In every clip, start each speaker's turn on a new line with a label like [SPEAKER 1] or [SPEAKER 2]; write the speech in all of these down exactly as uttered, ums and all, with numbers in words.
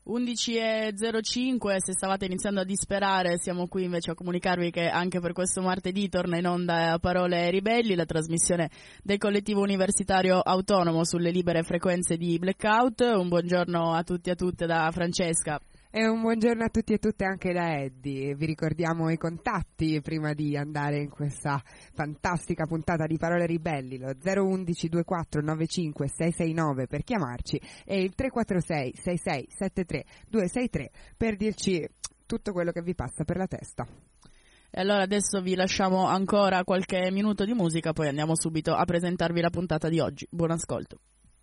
[SPEAKER 1] undici e zero cinque, se stavate iniziando a disperare, siamo qui invece a comunicarvi che anche per questo martedì torna in onda Parole Ribelli, la trasmissione del collettivo universitario autonomo sulle libere frequenze di Blackout. Un buongiorno a tutti e a tutte da Francesca.
[SPEAKER 2] E un buongiorno a tutti e tutte anche da Eddie. Vi ricordiamo i contatti prima di andare in questa fantastica puntata di Parole Ribelli: lo zero undici ventiquattro novantacinque seicentosessantanove per chiamarci e il tre quattro sei sei sei sette tre due sei tre per dirci tutto quello che vi passa per la testa.
[SPEAKER 1] E allora adesso vi lasciamo ancora qualche minuto di musica, poi andiamo subito a presentarvi la puntata di oggi. Buon ascolto.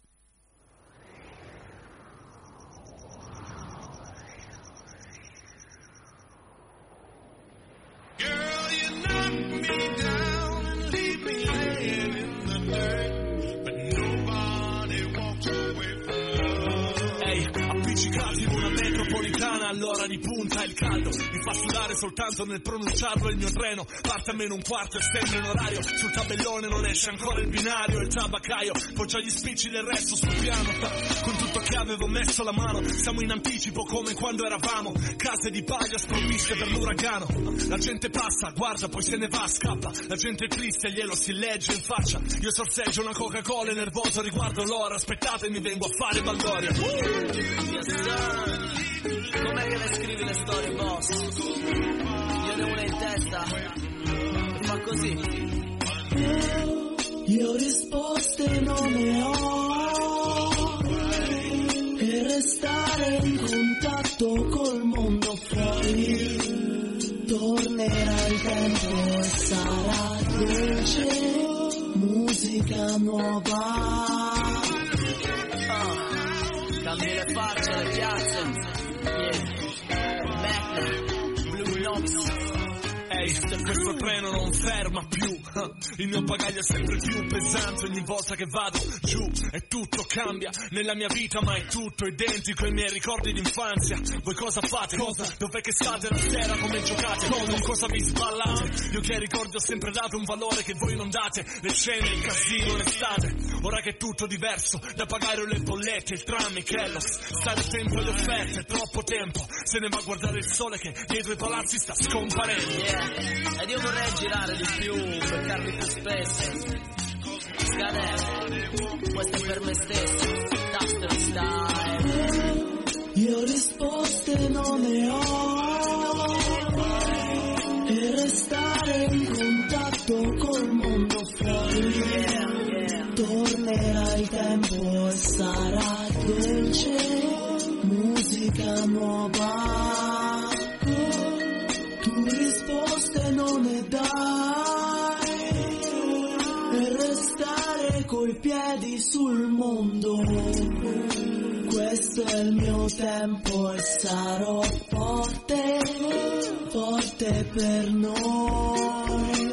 [SPEAKER 3] All'ora di punta il caldo mi fa sudare soltanto nel pronunciarlo. Il mio treno parte a meno un quarto e sempre in orario. Sul tabellone non esce ancora il binario. Il tabaccaio poggia gli spicci del resto sul piano. Con tutto che avevo messo la mano, siamo in anticipo come quando eravamo case di paglia sprovviste per l'uragano. La gente passa, guarda, poi se ne va, scappa. La gente è triste, glielo si legge in faccia. Io sorseggio una Coca-Cola e nervoso riguardo l'ora. Aspettate, mi vengo a fare baldoria. uh!
[SPEAKER 4] Com'è che le scrivi le storie, boss? Io ne ho una in testa. Fa così.
[SPEAKER 5] Io risposte non ne ho. E restare in contatto col mondo fuori. Tornerà il tempo e sarà dolce. Musica nuova.
[SPEAKER 4] Oh, cambi le facce, le piazze.
[SPEAKER 3] Ehi, hey, questo treno non ferma più. Il mio bagaglio è sempre più pesante ogni volta che vado giù. E tutto cambia nella mia vita, ma è tutto identico ai miei ricordi d'infanzia. Voi cosa fate? Cosa? Dov'è che state la sera? Come giocate? Con cosa vi sballate? Io che ai ricordi ho sempre dato un valore che voi non date. Le scene, il casino, l'estate. Ora che è tutto diverso, da pagare le bollette, il tram, i Kellogg's. Stare attento alle offerte, troppo tempo. Se ne va a guardare il sole che dietro i palazzi sta scomparendo.
[SPEAKER 4] Yeah, ed io vorrei girare di più, beccarmi più spesso. Scadere, questo è per me stesso. Taster style.
[SPEAKER 5] Io risposte non ne ho. E restare in contatto col mondo fuori.
[SPEAKER 4] Yeah, yeah.
[SPEAKER 5] Tornerà il tempo e sarà dolce. Musica nuova. Tu risposte non ne dai. E restare coi piedi sul mondo. Questo è il mio tempo e sarò forte, forte per noi.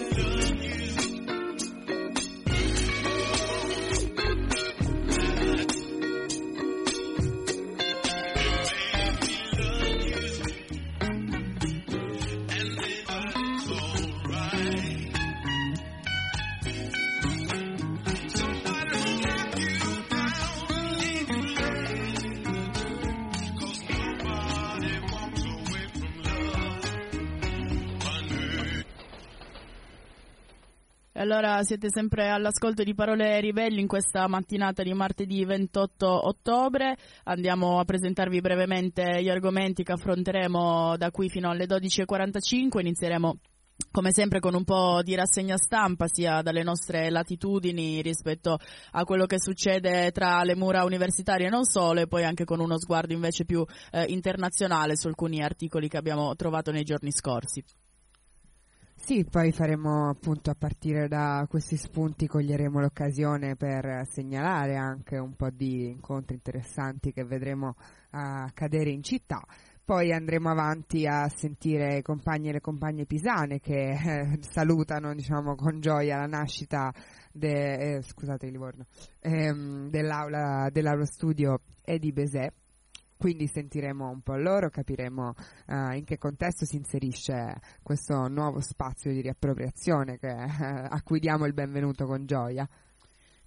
[SPEAKER 1] Allora siete sempre all'ascolto di Parole Ribelli in questa mattinata di martedì ventotto ottobre. Andiamo a presentarvi brevemente gli argomenti che affronteremo da qui fino alle dodici e quarantacinque. Inizieremo come sempre con un po' di rassegna stampa sia dalle nostre latitudini rispetto a quello che succede tra le mura universitarie e non solo, e poi anche con uno sguardo invece più eh, internazionale su alcuni articoli che abbiamo trovato nei giorni scorsi.
[SPEAKER 2] Sì, poi faremo appunto, a partire da questi spunti, coglieremo l'occasione per segnalare anche un po' di incontri interessanti che vedremo accadere in città. Poi andremo avanti a sentire i compagni e le compagne pisane che eh, salutano, diciamo, con gioia la nascita de, eh, scusate il Livorno, ehm, dell'aula, dell'aula studio Edi Besè. Quindi sentiremo un po' loro, capiremo uh, in che contesto si inserisce questo nuovo spazio di riappropriazione che, uh, a cui diamo il benvenuto con gioia.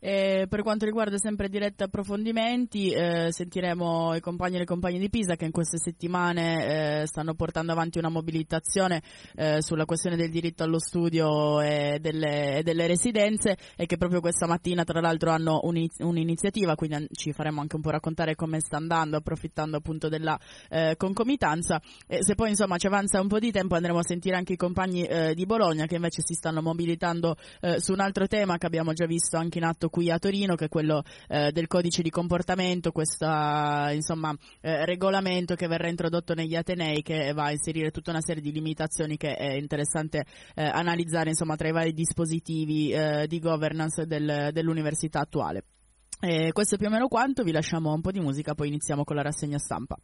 [SPEAKER 1] E per quanto riguarda sempre diretta approfondimenti, eh, sentiremo i compagni e le compagne di Pisa che in queste settimane eh, stanno portando avanti una mobilitazione eh, sulla questione del diritto allo studio e delle, e delle residenze, e che proprio questa mattina tra l'altro hanno un'iniziativa, quindi ci faremo anche un po' raccontare come sta andando, approfittando appunto della eh, concomitanza. E se poi insomma ci avanza un po' di tempo andremo a sentire anche i compagni eh, di Bologna che invece si stanno mobilitando eh, su un altro tema che abbiamo già visto anche in atto qui a Torino, che è quello eh, del codice di comportamento, questo insomma eh, regolamento che verrà introdotto negli atenei, che va a inserire tutta una serie di limitazioni che è interessante eh, analizzare insomma tra i vari dispositivi eh, di governance del, dell'università attuale. E questo è più o meno quanto, vi lasciamo un po' di musica, poi iniziamo con la rassegna stampa.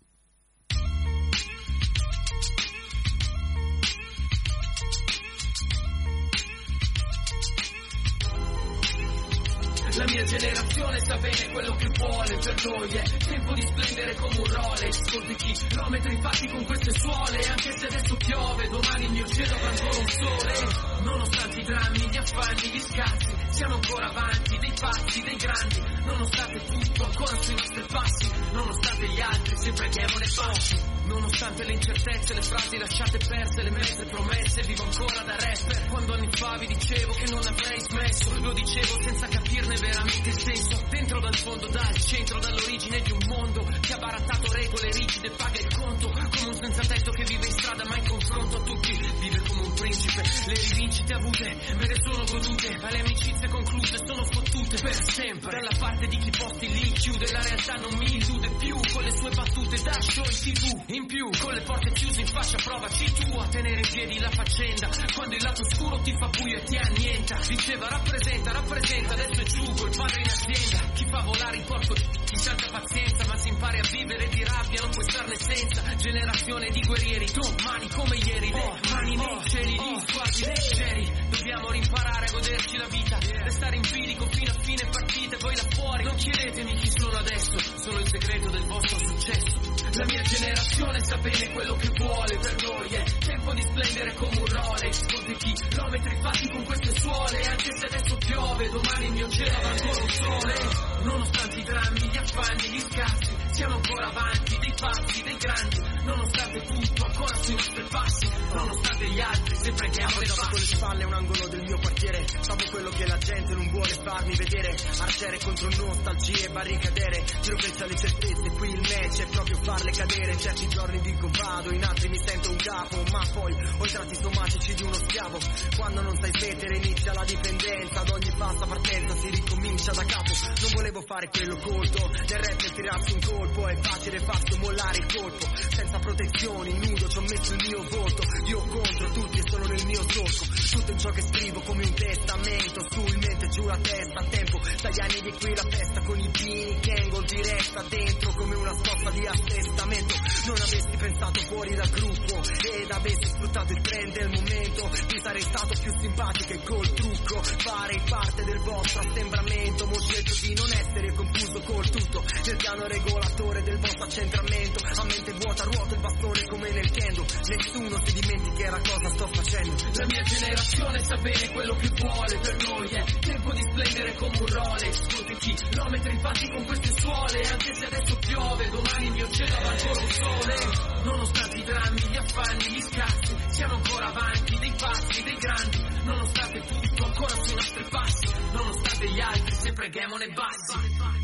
[SPEAKER 6] La mia generazione sa bene quello che vuole, per noi è tempo di splendere come un Rolex, conti chilometri fatti con queste suole, anche se adesso piove, domani il mio cielo avrà ancora un sole. Nonostante i drammi, gli affanni, gli scazzi, siamo ancora avanti, dei pazzi, dei grandi, nonostante tutto, ancora sui nostri passi, nonostante gli altri, sempre preghiamo le facce, nonostante le incertezze, le frasi lasciate perse, le mezze promesse, vivo ancora da rapper, quando anni fa vi dicevo che non avrei smesso, lo dicevo senza capirne veramente il senso, dentro dal fondo, dal centro, dall'origine di un mondo che ha barattato regole rigide, paga il conto, come un senza tetto che vive in strada ma in confronto a tutti vive come un principe, le rivincite avute me ne sono godute, ma le amicizie concluse sono fottute per sempre, dalla parte di chi posti lì chiude, la realtà non mi illude più, con le sue battute da show in tv, in più, con le porte chiuse in faccia provaci tu a tenere in piedi la faccenda, quando il lato scuro ti fa buio e ti annienta, diceva rappresenta, rappresenta, adesso è giù col padre in azienda, chi fa volare in porto chi tanta pazienza, ma si impari a vivere di rabbia, non puoi starne senza, generazione di guerrieri, domani come ieri, le mani nei cieli, gli sguardi leggeri, dobbiamo rimparare a goderci la vita, restare in bilico fino a fine partita, poi là fuori, non chiedetemi chi sono adesso, sono il segreto del vostro successo, la mia generazione sa bene quello che vuole, per noi è tempo di splendere come un Rolex, conti chilometri fatti con queste suole, anche se adesso piove, domani il mio cielo avrà ancora un sole, nonostante i drammi, gli affanni, gli scazzi, siamo ancora avanti, dei pazzi, dei grandi, nonostante tutto, ancora sui nostri passi, nonostante gli altri, se preghiamo le facce.
[SPEAKER 7] Con le spalle un angolo del mio quartiere, proprio quello che la gente non vuole farmi vedere, arciere contro nostalgie e barricadere, giro penso alle certezze, qui il match è proprio farle cadere, certi giorni dico vado, in altri mi sento un capo, ma poi ho i tratti somatici di uno schiavo, quando non sai smettere inizia la dipendenza, ad ogni passa partenza si ricomincia da capo, non volevo fare quello colto, del rap e tirarsi un colpo, è facile farsi mollare il colpo, senza protezioni, nudo ci ho messo il mio voto, io contro tutti e solo nel mio solco, tutto in ciò che scrivo come un testamento, sul mente giù la testa, a tempo, dagli anni di qui la festa con i pini, Kengo diretta dentro come una scossa di assestamento, non avessi pensato fuori dal gruppo ed avessi sfruttato il trend del momento, ti sarei stato più simpatico e col trucco, farei parte del vostro assembramento, mo scelto di non essere confuso col tutto, nel piano regolatore del vostro accentramento, a mente vuota ruoto il bastone come nel kendo, nessuno si dimenticherà cosa sto facendo,
[SPEAKER 6] la mia generazione sa bene quello che vuole, per noi è tempo di splendere come un Rolex, conti chilometri fatti con queste suole, anche se adesso piove, domani il mio cielo avrà ancora un sole, nonostante i drammi, gli affanni, gli scazzi, siamo ancora avanti, dei pazzi, dei grandi, nonostante tutto, ancora sui nostri passi, nonostante gli altri, se preghiamo nei bassi.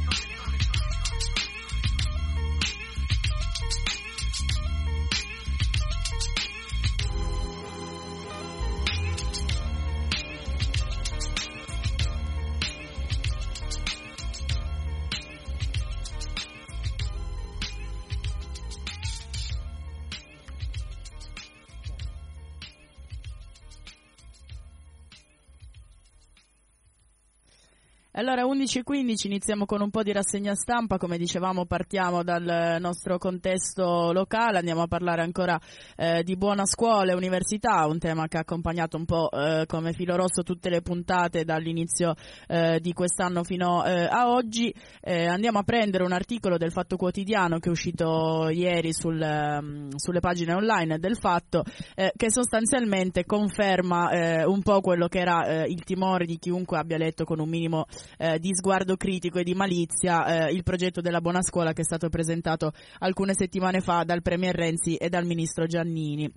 [SPEAKER 1] Allora, undici e quindici, iniziamo con un po' di rassegna stampa, come dicevamo partiamo dal nostro contesto locale, andiamo a parlare ancora eh, di buona scuola e università, un tema che ha accompagnato un po' eh, come filo rosso tutte le puntate dall'inizio eh, di quest'anno fino eh, a oggi. Eh, andiamo a prendere un articolo del Fatto Quotidiano che è uscito ieri sul, um, sulle pagine online del Fatto, eh, che sostanzialmente conferma eh, un po' quello che era eh, il timore di chiunque abbia letto con un minimo eh, di sguardo critico e di malizia eh, il progetto della buona scuola che è stato presentato alcune settimane fa dal Premier Renzi e dal Ministro Giannini.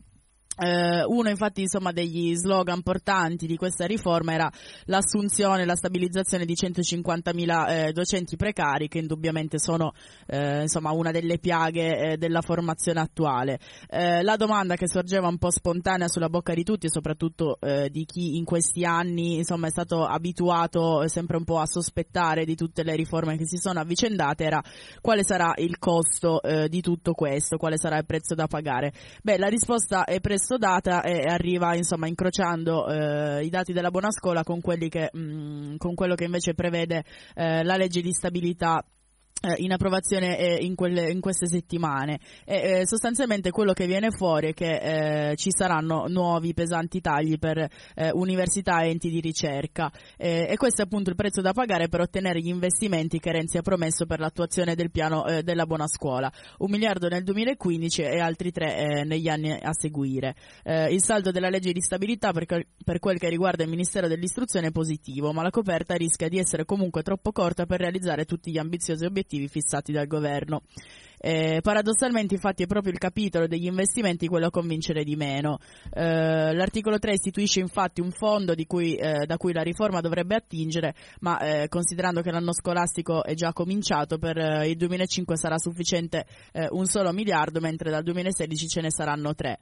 [SPEAKER 1] Uh, uno infatti insomma degli slogan portanti di questa riforma era l'assunzione e la stabilizzazione di centocinquantamila eh, docenti precari, che indubbiamente sono eh, insomma una delle piaghe eh, della formazione attuale. Uh, la domanda che sorgeva un po' spontanea sulla bocca di tutti, soprattutto uh, di chi in questi anni insomma è stato abituato sempre un po' a sospettare di tutte le riforme che si sono avvicendate, era quale sarà il costo uh, di tutto questo, quale sarà il prezzo da pagare. Beh, la risposta è presto data e arriva insomma incrociando eh, i dati della buona scuola con quelli che mh, con quello che invece prevede eh, la legge di stabilità in approvazione eh, in, quelle, in queste settimane. E, eh, sostanzialmente quello che viene fuori è che eh, ci saranno nuovi pesanti tagli per eh, università e enti di ricerca eh, e questo è appunto il prezzo da pagare per ottenere gli investimenti che Renzi ha promesso per l'attuazione del piano eh, della buona scuola, un miliardo nel duemilaquindici e altri tre eh, negli anni a seguire. Eh, il saldo della legge di stabilità per, per quel che riguarda il Ministero dell'Istruzione è positivo, ma la coperta rischia di essere comunque troppo corta per realizzare tutti gli ambiziosi obiettivi fissati dal governo. Eh, paradossalmente infatti è proprio il capitolo degli investimenti quello a convincere di meno. Eh, l'articolo tre istituisce infatti un fondo di cui, eh, da cui la riforma dovrebbe attingere, ma eh, considerando che l'anno scolastico è già cominciato, per eh, il duemilacinque sarà sufficiente eh, un solo miliardo, mentre dal duemilasedici ce ne saranno tre.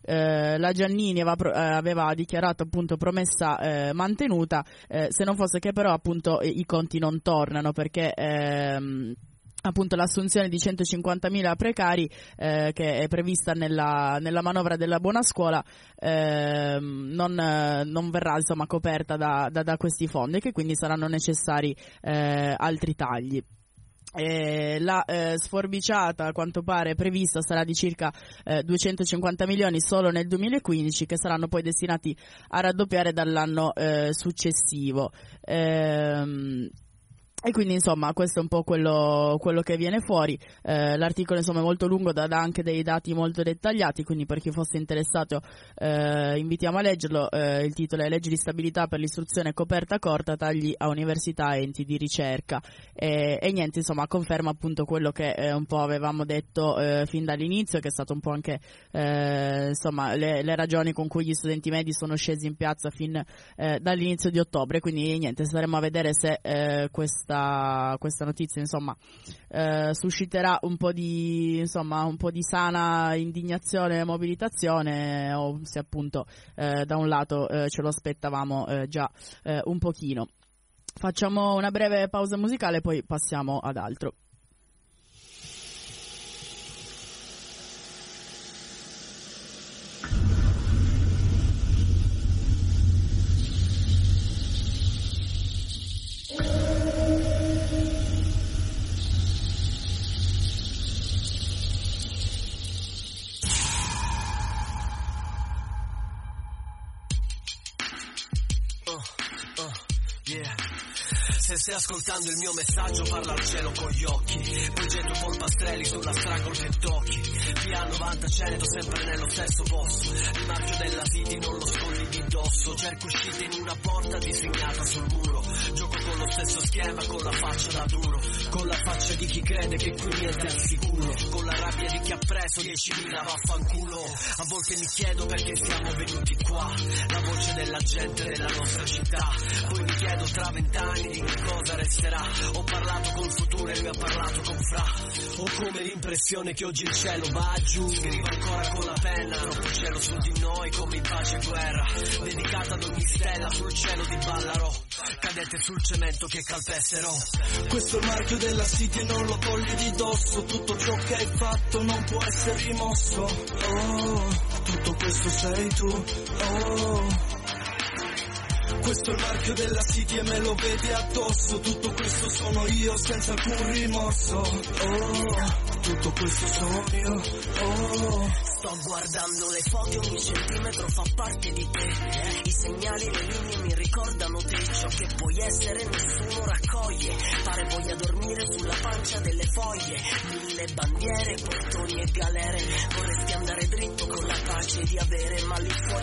[SPEAKER 1] Eh, la Giannini aveva, eh, aveva dichiarato appunto promessa eh, mantenuta, eh, se non fosse che però appunto i conti non tornano, perché ehm, appunto l'assunzione di centocinquantamila precari eh, che è prevista nella, nella manovra della buona scuola eh, non, non verrà insomma coperta da, da, da questi fondi, e che quindi saranno necessari eh, altri tagli. Eh, la eh, sforbiciata a quanto pare prevista sarà di circa eh, duecentocinquanta milioni solo nel duemilaquindici, che saranno poi destinati a raddoppiare dall'anno eh, successivo. Ehm, E quindi insomma questo è un po' quello, quello che viene fuori. Eh, l'articolo insomma è molto lungo, dà anche dei dati molto dettagliati, quindi per chi fosse interessato eh, invitiamo a leggerlo. Eh, il titolo è Legge di stabilità per l'istruzione coperta corta, tagli a università e enti di ricerca, e, e niente, insomma conferma appunto quello che eh, un po' avevamo detto eh, fin dall'inizio, che è stato un po' anche eh, insomma le, le ragioni con cui gli studenti medi sono scesi in piazza fin eh, dall'inizio di ottobre. Quindi niente, staremo a vedere se eh, questo Questa, questa notizia insomma eh, susciterà un po' di insomma un po' di sana indignazione e mobilitazione, o se appunto eh, da un lato eh, ce lo aspettavamo eh, già eh, un pochino. Facciamo una breve pausa musicale, poi passiamo ad altro.
[SPEAKER 8] Se stai ascoltando il mio messaggio, parla al cielo con gli occhi, poi getto polpastrelli sulla strada che tocchi. Via novanta cento sempre nello stesso posto, il marchio della City non lo scolli di dosso. Cerco uscite in una porta disegnata sul muro, gioco con lo stesso schema, con la faccia da duro, con la faccia di chi crede che qui niente è al sicuro, con la rabbia di chi ha preso diecimila vaffanculo. A volte mi chiedo perché siamo venuti qua, la voce della gente della nostra città. Poi mi chiedo tra vent'anni di che cosa resterà. Ho parlato col futuro e lui ha parlato con Fra. Ho come l'impressione che oggi il cielo va giù, scrivo ancora con la penna, troppo cielo su di noi come in pace e guerra, dedicata ad ogni stella sul cielo di Ballarò, cadete sul cemento che calpesterò.
[SPEAKER 5] Questo è il marchio della City e non lo togli di dosso, tutto ciò che hai fatto non può essere rimosso. Oh, tutto questo sei tu. Oh, questo è il marchio della City e me lo vedi addosso, tutto questo sono io senza alcun rimorso. Oh, tutto questo sono io. Oh,
[SPEAKER 8] sto guardando le foto, ogni centimetro fa parte di te, i segnali, le linee mi ricordano te, ciò che puoi essere nessuno raccoglie, pare voglia dormire sulla pancia delle foglie, mille bandiere, portoni e galere, vorresti andare dritto con la pace di avere, ma lì fuori è trincea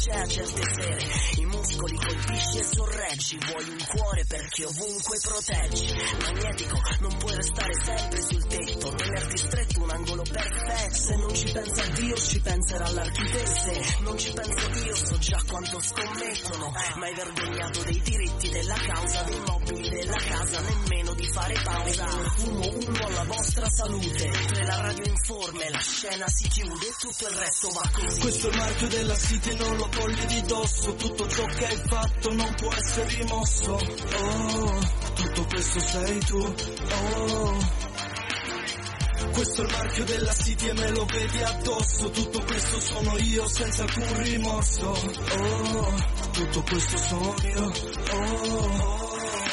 [SPEAKER 8] c'è a certe sere, i muscoli colpisci e sorreggi, vuoi un cuore perché ovunque proteggi, magnetico, non puoi restare sempre sul tetto, tenerti stretto un angolo perfetto, se non ci pensa Dio ci penserà l'architetto, se non ci penso io so già quanto scommettono, mai vergognato dei diritti della causa, dei mobili della casa, nemmeno di fare pausa, fumo uno alla vostra salute, mentre la radio informa e la scena si chiude, tutto il resto va così.
[SPEAKER 5] Questo è il marchio della city, non lo togli di dosso, tutto ciò che hai fatto non può essere rimosso, oh, tutto questo sei tu, oh. Questo è il marchio della city e me lo vedi addosso, tutto questo sono io senza alcun rimorso, oh, tutto questo sono io, oh.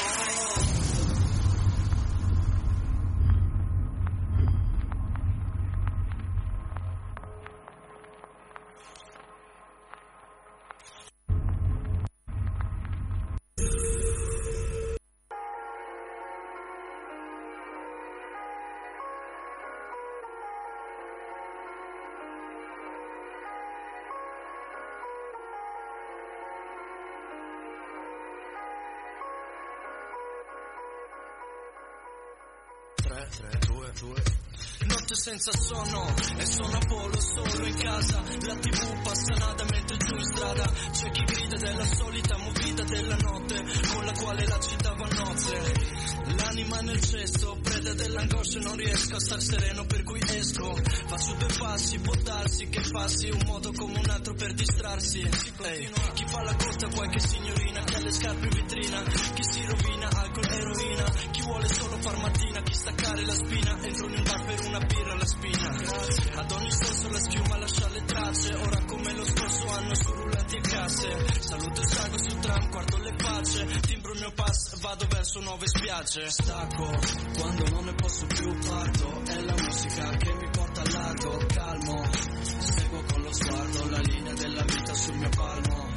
[SPEAKER 9] Notte senza sonno e sono a volo solo in casa, la tv passa nada mentre giù in strada c'è chi grida della solita movida della notte con la quale la città va a nozze, l'anima nel cesso, preda dell'angoscia, non riesco a star sereno per cui esco, faccio due passi, può darsi che passi un modo come un altro per distrarsi, hey, chi fa la corta qualche signorina che ha le scarpe in vetrina, chi si rovina alcol eroina, chi vuole solo far mattina, chi staccare la spina, entro in un bar per una birra alla spina, grazie. Ad ogni sorso la schiuma lascia le tracce, ora come lo scorso anno su rulletti e casse, saluto e salgo sul tram, guardo le facce, timbro il mio pass, vado verso nuove spiagge, stacco quando non ne posso più, parto, è la musica che mi porta a largo, calmo, seguo con lo sguardo la linea della vita sul mio palmo,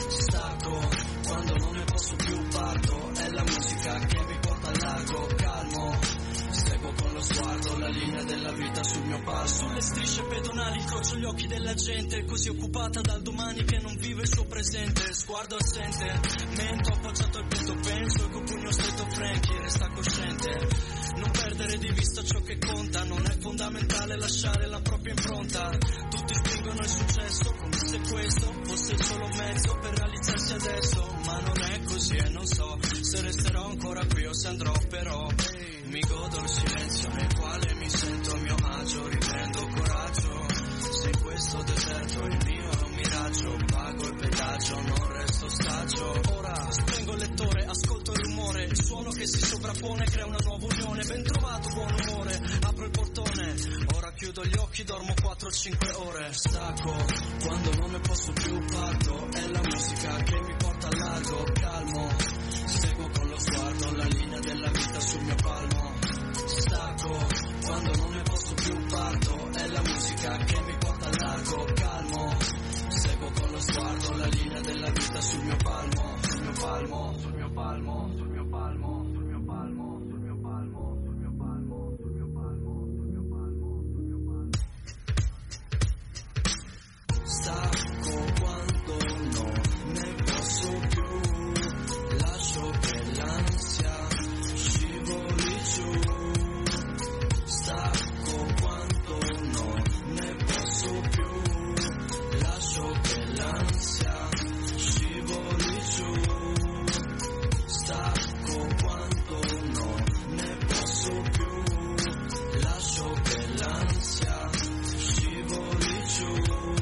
[SPEAKER 9] stacco quando non ne posso più, parto, è la musica che mi porta a largo, calmo, seguo con lo sguardo la linea della vita sul mio palmo, sulle strisce pedonali incrocio gli occhi della gente, così occupata dal domani che non vive il suo presente, sguardo assente, mento appoggiato al petto, penso col pugno stretto, Frankie resta cosciente, non perdere di vista ciò che conta, non è fondamentale lasciare la propria impronta, tutti spingono il successo come se questo fosse il solo mezzo per realizzarsi adesso, ma non è così e non so se resterò ancora qui o se andrò, però mi godo il silenzio nel quale mi sento a mio agio, riprendo coraggio, se in questo deserto il mio è un miraggio, pago il pedaggio, non resto stagio, ora spengo il lettore, ascolto il rumore, il suono che si sovrappone crea una nuova unione, ben trovato buon umore, apro il portone, ora chiudo gli occhi, dormo quattro cinque ore, stacco quando non ne posso più, parto, è la musica che mi porta a largo, calmo, seguo con lo sguardo la linea della vita sul mio palmo, stacco quando non ne posso più, parto, è la musica che mi porta a largo, calmo, seguo con lo sguardo la linea della vita sul mio palmo, sul mio palmo, sul mio palmo, sul mio palmo, sul mio palmo, sul mio palmo, sul mio palmo, sul mio palmo, sul mio palmo, sul mio palmo. Stacco quando non ne posso più, lascio che l'ansia scivoli giù, stacco quando non ne posso più, lascio che l'ansia scivoli giù, stacco quando non ne posso più, lascio che l'ansia scivoli giù,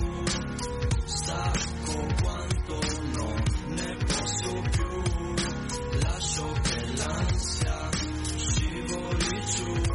[SPEAKER 9] stacco quando non ne posso più, lascio che l'ansia scivoli giù.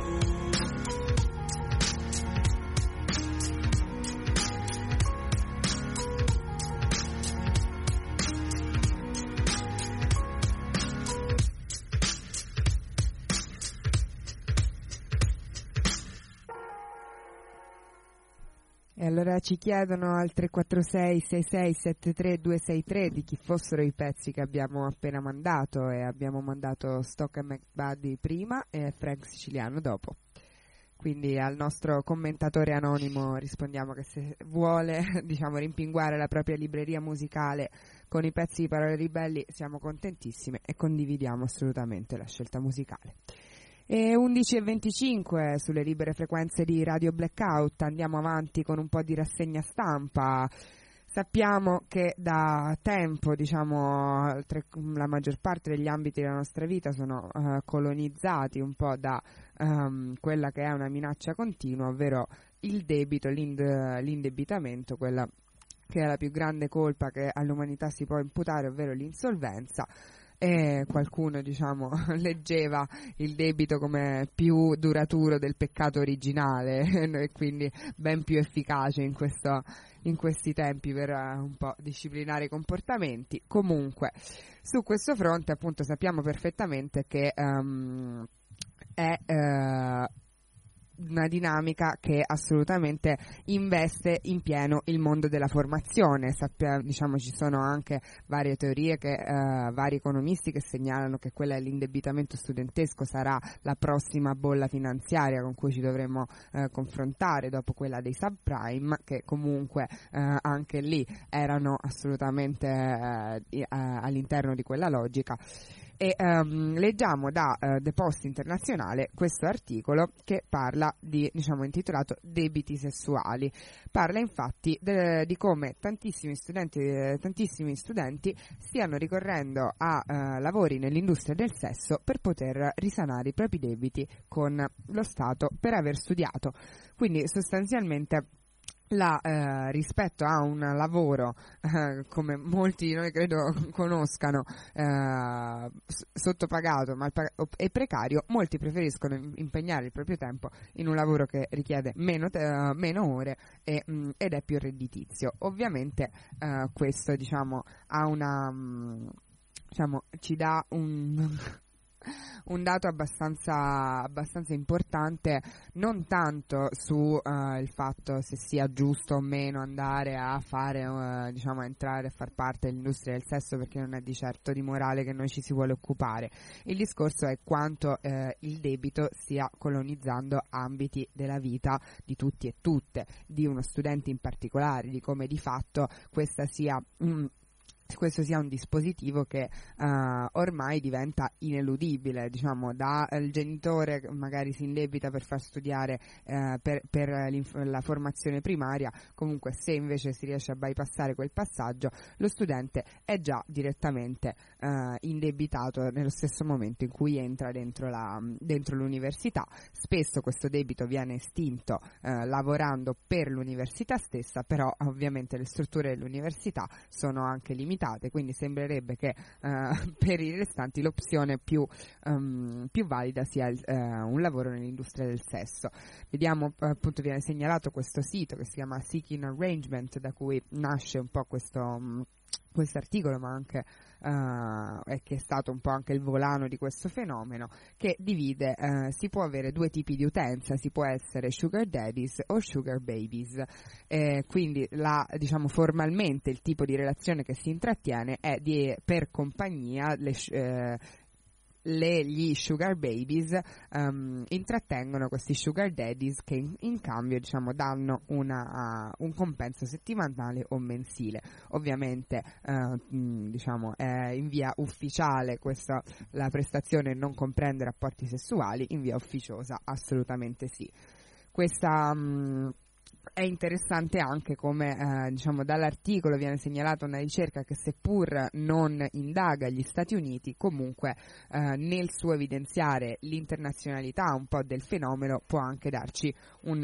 [SPEAKER 2] E allora ci chiedono al tre quattro sei sei sei sette tre due sei tre di chi fossero i pezzi che abbiamo appena mandato, e abbiamo mandato Stock and McBuddy prima e Frank Siciliano dopo. quindi al nostro commentatore anonimo rispondiamo che se vuole diciamo rimpinguare la propria libreria musicale con i pezzi di Parole Ribelli siamo contentissime e condividiamo assolutamente la scelta musicale. E undici e venticinque sulle libere frequenze di Radio Blackout, andiamo avanti con un po' di rassegna stampa. Sappiamo che da tempo, diciamo, tre, la maggior parte degli ambiti della nostra vita sono uh, colonizzati un po' da um, quella che è una minaccia continua, ovvero il debito, l'ind- l'indebitamento, quella che è la più grande colpa che all'umanità si può imputare, ovvero l'insolvenza. E qualcuno, diciamo, leggeva il debito come più duraturo del peccato originale e quindi ben più efficace in questo in questi tempi per uh, un po' disciplinare i comportamenti. Comunque su questo fronte appunto sappiamo perfettamente che um, è uh, una dinamica che assolutamente investe in pieno il mondo della formazione. Sappia, diciamo, ci sono anche varie teorie, che eh, vari economisti che segnalano che quella dell'indebitamento studentesco sarà la prossima bolla finanziaria con cui ci dovremo eh, confrontare dopo quella dei subprime, che comunque eh, anche lì erano assolutamente eh, all'interno di quella logica. E um, leggiamo da uh, The Post Internazionale questo articolo che parla di, diciamo, intitolato Debiti sessuali. Parla infatti de- di come tantissimi studenti, eh, tantissimi studenti stiano ricorrendo a uh, lavori nell'industria del sesso per poter risanare i propri debiti con lo Stato per aver studiato. Quindi sostanzialmente La, eh, rispetto a un lavoro eh, come molti di noi credo conoscano, eh, sottopagato malpag- e precario, molti preferiscono impegnare il proprio tempo in un lavoro che richiede meno, te- meno ore e, mh, ed è più redditizio. Ovviamente eh, questo, diciamo, ha una mh, diciamo ci dà un un dato abbastanza, abbastanza importante, non tanto su uh, il fatto se sia giusto o meno andare a fare, uh, diciamo, entrare a far parte dell'industria del sesso, perché non è di certo di morale che noi ci si vuole occupare. Il discorso è quanto uh, il debito stia colonizzando ambiti della vita di tutti e tutte, di uno studente in particolare, di come di fatto questa sia un questo sia un dispositivo che uh, ormai diventa ineludibile, diciamo, da uh, il genitore magari si indebita per far studiare uh, per, per la formazione primaria. Comunque, se invece si riesce a bypassare quel passaggio, lo studente è già direttamente uh, indebitato nello stesso momento in cui entra dentro, la, dentro l'università. Spesso questo debito viene estinto uh, lavorando per l'università stessa, però ovviamente le strutture dell'università sono anche limitate, quindi sembrerebbe che uh, per i restanti l'opzione più, um, più valida sia il, uh, un lavoro nell'industria del sesso. Vediamo, appunto, viene segnalato questo sito che si chiama Seeking Arrangement, da cui nasce un po' questo um, questo articolo, ma anche uh, e che è stato un po' anche il volano di questo fenomeno, che divide, uh, si può avere due tipi di utenza, si può essere sugar daddies o sugar babies, eh, quindi la, diciamo, formalmente il tipo di relazione che si intrattiene è di, per compagnia, le, eh, Le, gli sugar babies um, intrattengono questi sugar daddies che in, in cambio, diciamo, danno una, uh, un compenso settimanale o mensile. Ovviamente uh, mh, diciamo è in via ufficiale questa, la prestazione non comprende rapporti sessuali, in via ufficiosa assolutamente sì. Questa mh, è interessante anche come, eh, diciamo, dall'articolo viene segnalata una ricerca che, seppur non indaga gli Stati Uniti, comunque eh, nel suo evidenziare l'internazionalità un po' del fenomeno può anche darci un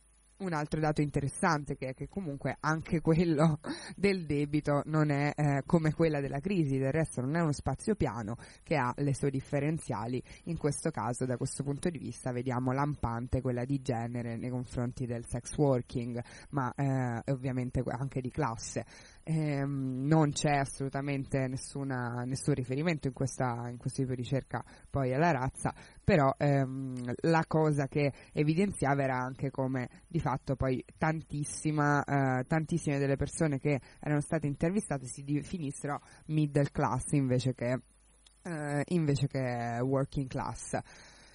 [SPEAKER 2] Un altro dato interessante, che è che comunque anche quello del debito non è eh, come quella della crisi, del resto non è uno spazio piano, che ha le sue differenziali. In questo caso, da questo punto di vista, vediamo lampante quella di genere nei confronti del sex working, ma eh, ovviamente anche di classe. Eh, non c'è assolutamente nessuna, nessun riferimento in, questa, in questo tipo di ricerca poi alla razza, però ehm, la cosa che evidenziava era anche come di fatto poi tantissima, eh, tantissime delle persone che erano state intervistate si definissero middle class invece che, eh, invece che working class.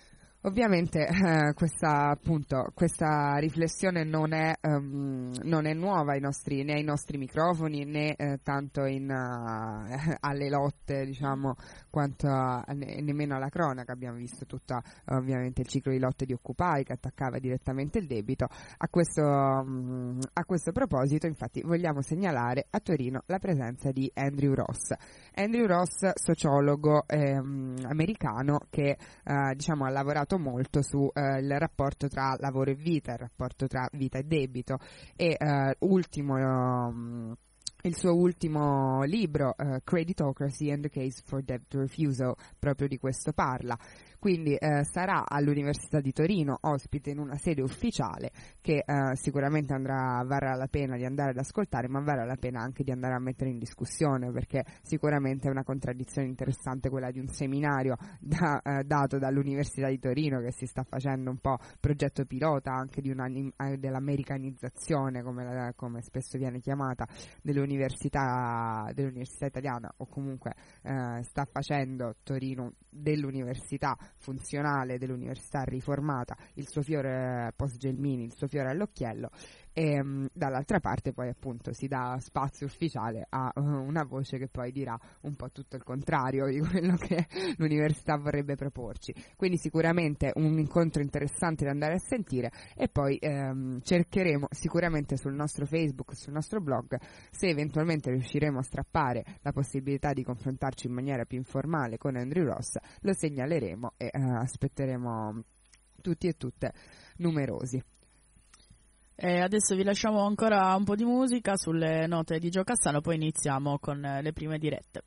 [SPEAKER 2] Ovviamente eh, questa, appunto, questa riflessione non è, um, non è nuova ai nostri, né ai nostri microfoni né eh, tanto in, uh, alle lotte, diciamo, quanto a, ne, nemmeno alla cronaca. Abbiamo visto tutto ovviamente il ciclo di lotte di Occupy che attaccava direttamente il debito. A questo, um, a questo proposito, infatti, vogliamo segnalare a Torino la presenza di Andrew Ross. Andrew Ross, sociologo ehm, americano che eh, diciamo ha lavorato molto su eh, il rapporto tra lavoro e vita, il rapporto tra vita e debito e eh, ultimo um, il suo ultimo libro, uh, Creditocracy and the Case for Debt Refusal, proprio di questo parla. Quindi eh, sarà all'Università di Torino ospite in una sede ufficiale che eh, sicuramente andrà, varrà la pena di andare ad ascoltare, ma varrà la pena anche di andare a mettere in discussione, perché sicuramente è una contraddizione interessante quella di un seminario da, eh, dato dall'Università di Torino, che si sta facendo un po' progetto pilota anche di una, dell'americanizzazione, come, la, come spesso viene chiamata, dell'università, dell'università italiana, o comunque eh, sta facendo Torino dell'università funzionale, dell'università riformata, il suo fiore post Gelmini, il suo fiore all'occhiello, e um, dall'altra parte poi appunto si dà spazio ufficiale a uh, una voce che poi dirà un po' tutto il contrario di quello che l'università vorrebbe proporci. Quindi sicuramente un incontro interessante da andare a sentire, e poi um, cercheremo sicuramente sul nostro Facebook, sul nostro blog, se eventualmente riusciremo a strappare la possibilità di confrontarci in maniera più informale con Andrew Ross, lo segnaleremo e uh, aspetteremo tutti e tutte numerosi.
[SPEAKER 1] E adesso vi lasciamo ancora un po' di musica sulle note di Gio Cassano, poi iniziamo con le prime dirette.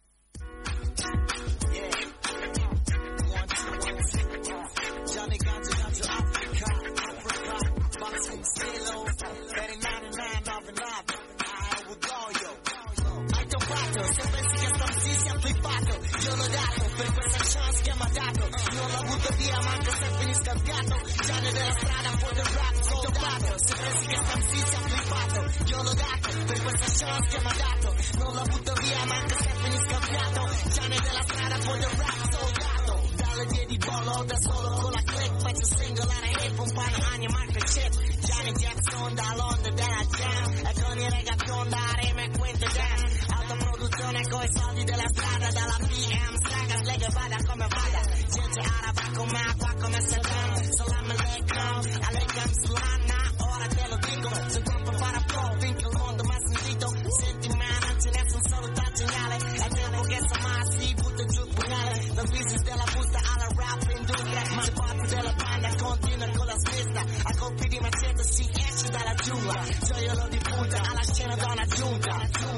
[SPEAKER 10] Io l'ho dato per questa chance che mi ha dato, non l'ho avuto via, manca sempre in scambiato, gianni della strada, poi del rap, soldato, se pensi che sta si ha flippato, io l'ho dato per questa chance che mi ha dato, non l'ho avuto via, manca sempre in scambiato, gianni della strada, poi del rap, soldato, dalle vie di bollo, da solo con la click, faccio singolare hip, un pane, agni, marca chip, Gianni Jackson dall'onda della jam, e con i reggaeton da rima e quinte dan, autoproduzione coi soldi della strada, dalla P M, saga, slega, vada come vada, gente araba come acqua, come Saddam, salam alaikum, alaikum sulana, ora te lo dico, se troppo farà po', finché il mondo mi ha sentito, senti me, non ce n'è un solo segnale, è tempo che si butta giù il pugnale, dal business della busta alla rap industria, ma se parte della banda continua con la smista, a colpi di macete si esce dalla giungla, gioiello di punta, alla scena da una giunta,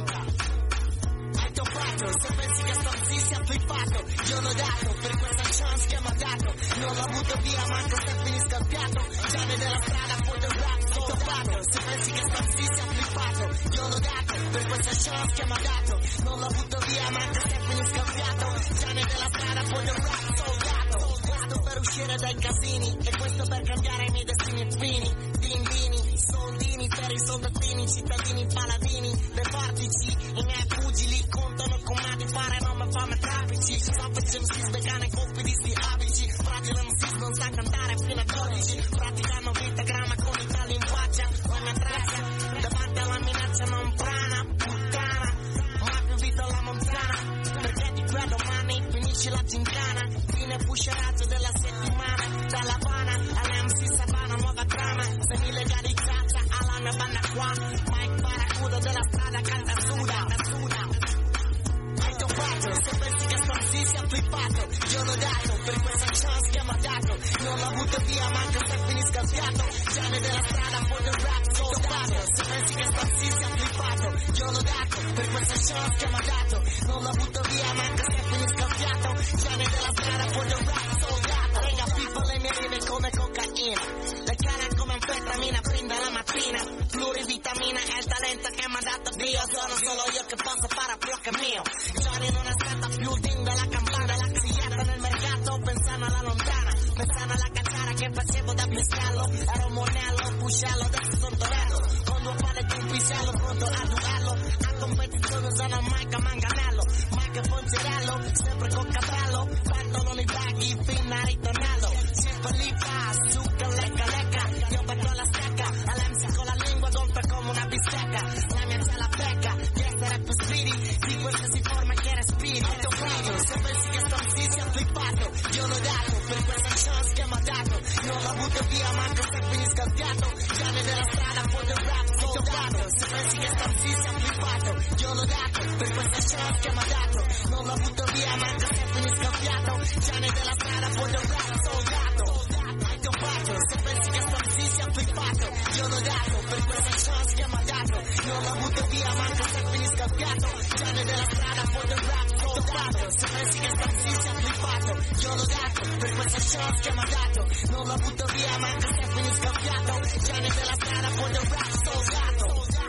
[SPEAKER 10] hai t'ho fatto, se pensi che sto si sia flippato, io l'ho dato per questa chance che mi ha dato, non l'ho avuto via, manco se finisco scambiato, gianni della strada, poi del rap, hai t'ho fatto, se pensi che sto si sia flippato, io l'ho dato per questa chance che mi ha dato, non l'ho avuto via, manco se finisco scambiato, gianni della strada, poi del rap, soldato, questo per uscire dai casini, e questo per cambiare i miei destini fini, bambini, soldini, per i soldatini, cittadini, paladini, repartici, i miei pugili contano come di fare, non mi fa me traffici, soffici, M Cs, vegane, colpi di sti abici, fragile M Cs, non sa cantare fino a dodici, praticano vita grama con i tali in faccia, la mia traccia, davanti alla minaccia non frana, puttana, ma più vita alla montana, perché di qua domani finisce la gincana, fine pusceraggio della settimana, dalla Habana all'M C Savana, nuova trama, semi-legali caccia alla mia banda qua, Mike Barracuda della strada canta suda, suda. Hai t'ho fatto, se pensi che sto si sia flippato, io l'ho dato per questa chance che mi ha dato, non l'ho avuto via, manca se finisco scambiato, gianni della strada, poi del rap, soldato, se pensi che sto si sia flippato, io l'ho dato per questa chance che mi ha dato, non l'ho avuto via, manca se finisco scambiato, gianni della strada, poi del rap, soldato, rega pippo le mie rime come cocaina, le cane come anfetamina, prima la mattina, plurivitamina è il talento che mi ha dato Dio, sono solo io che posso fare a blocco mio, Johnny non aspetta più il ding della campana, la xietta nel mercato, pensando alla lontana, pensando alla cacciara che facevo da pescallo, ero monello, puscello, adesso sono torello, con due palle di un pisello, pronto a duello, a competizione sono Mike Manganello, Mike Poncerello, sempre con capello, pantaloni baghi, fino a ritornello, sempre lì secca, la mia c'è la becca di essere più spiri di qualsiasi forma che respiri. Autocrato, se pensi che sto sì sia flippato, io l'ho dato per questa chance che m'ha dato, non la butto via manco se finisca sfiato, chiave della strada for the rap soldato. Se pensi che sto sì sia flippato, io l'ho dato per questa chance che m'ha dato, non la butto via manco se finisca sfiato, chiave della strada for the rap soldato. Autocrato, se pensi che sto sì sia flippato, io l'ho dato per questa chance che m'ha dato, non la butto via manco se finisca sfiato, chiave della strada for the rap soldato. Se pensi che sto sì sia flippato, io l'ho dato per questa chance che m'ha dato, non la butto via manco se finisca sfiato, chiave della strada for the rap soldato.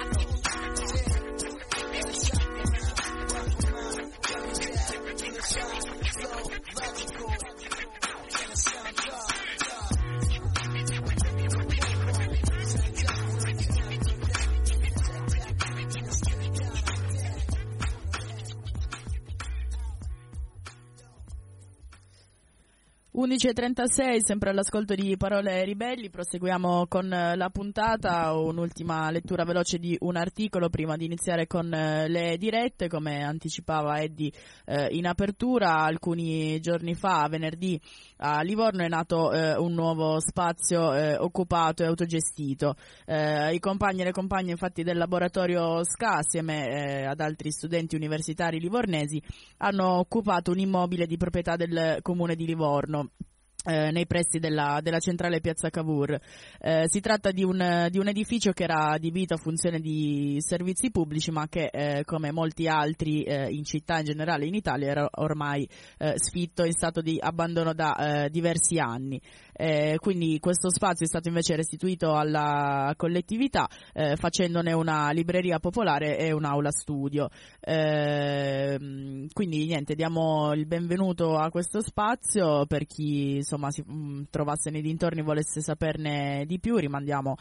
[SPEAKER 1] undici e trentasei, sempre all'ascolto di Parole Ribelli, proseguiamo con la puntata, un'ultima lettura veloce di un articolo prima di iniziare con le dirette. Come anticipava Eddie eh, in apertura, alcuni giorni fa, venerdì, a Livorno è nato eh, un nuovo spazio eh, occupato e autogestito. Eh, I compagni e le compagne infatti del laboratorio S C A assieme eh, ad altri studenti universitari livornesi hanno occupato un immobile di proprietà del comune di Livorno, Eh, nei pressi della, della centrale Piazza Cavour. Eh, si tratta di un, di un edificio che era adibito a funzione di servizi pubblici, ma che eh, come molti altri eh, in città in generale in Italia era ormai eh, sfitto, in stato di abbandono da eh, diversi anni. Eh, quindi questo spazio è stato invece restituito alla collettività eh, facendone una libreria popolare e un'aula studio. Eh, quindi niente, diamo il benvenuto a questo spazio per chi insomma si mh, trovasse nei dintorni, volesse saperne di più. Rimandiamo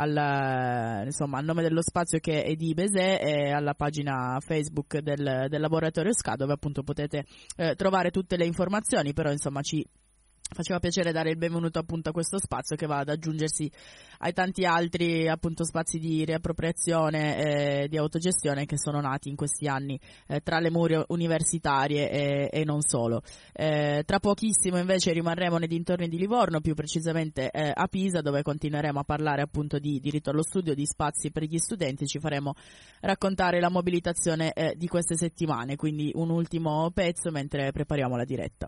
[SPEAKER 1] al, insomma, al nome dello spazio, che è di Besè, e alla pagina Facebook del, del laboratorio S C A, dove appunto potete eh, trovare tutte le informazioni. Però insomma ci faceva piacere dare il benvenuto appunto a questo spazio, che va ad aggiungersi ai tanti altri appunto spazi di riappropriazione e di autogestione che sono nati in questi anni eh, tra le mura universitarie e, e non solo. Eh, tra pochissimo invece rimarremo nei dintorni di Livorno, più precisamente eh, a Pisa, dove continueremo a parlare appunto di diritto allo studio, di spazi per gli studenti. Ci faremo raccontare la mobilitazione eh, di queste settimane, quindi un ultimo pezzo mentre prepariamo la diretta.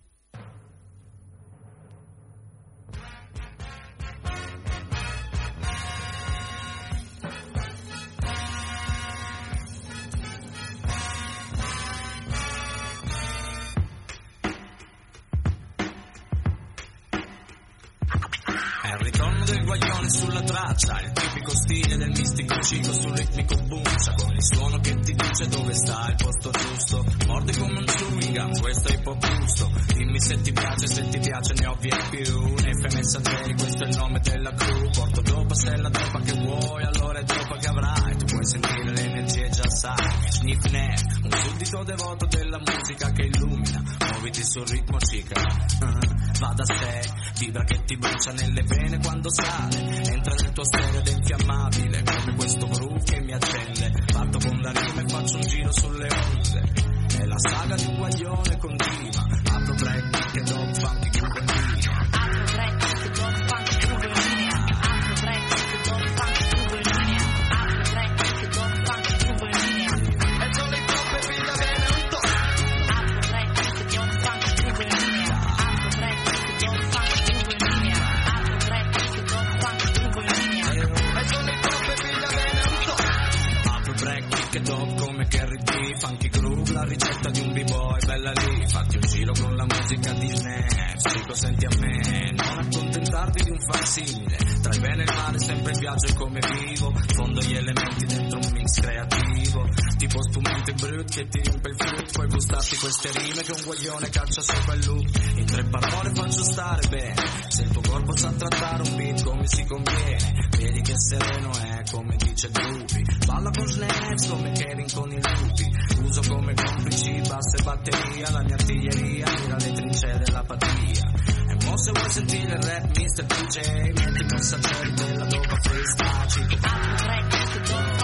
[SPEAKER 3] È il ritorno del guaglione sulla traccia, il tipico stile del mistico cico sul ritmico buncia, con il suono che ti dice dove sta il posto giusto. Mordi come un chewing gum, questo è hip hop giusto. Dimmi se ti piace, se ti piace ne ho via più. Nei F M Santeri, questo è il nome della crew. Porto dopa, se è la dopa che vuoi, allora è dopa che avrai. Tu puoi sentire le energie, già sai. Sniff net, un suddito devoto della musica che illumina. Muoviti sul ritmo cica, uh, va da sé, vibra che ti brucia nelle vene quando sale, entra nel tuo stereo ed è infiammabile come questo groove che mi accende. Parto con la rima e faccio un giro sulle onde, è la saga di un guaglione continua. Apro break, kick e dog, funky groove in linea. Apro break, kick e dog, funky groove in linea. Apro break, kick e dog, funky groove in linea. Apro break, kick e dog, funky groove in linea. E sono i top e figlia bene un top. Apro break, kick e dog, funky groove in linea. Apro break, kick e dog, funky groove in linea. Apro break, kick e dog, funky groove in linea. E sono i top e figlia bene un top. Apro break, kick e dog come Gary D, funky groove, la ricetta di un b-boy, bella lì. Fatti un giro con la musica di Snap, Cico senti a me, non accontentarti di un facsimile. Tra il bene e il male sempre in viaggio e come vivo, fondo gli elementi dentro un mix creativo, tipo spumante brut che ti riempie il fruit. Puoi gustarti queste rime che un guaglione caccia sopra il loop. In tre parole faccio stare bene, se il tuo corpo sa trattare un beat come si conviene. Vedi che sereno è come dice Groovy, balla con snaps come Kevin con i lupi. Uso come complici basse e batteria, la mia artiglieria mira le trincee dell'apatia. E mo se vuoi sentire il rap mister D J, metti i messaggeri della dopa freestyle. Apro break, kick e dog,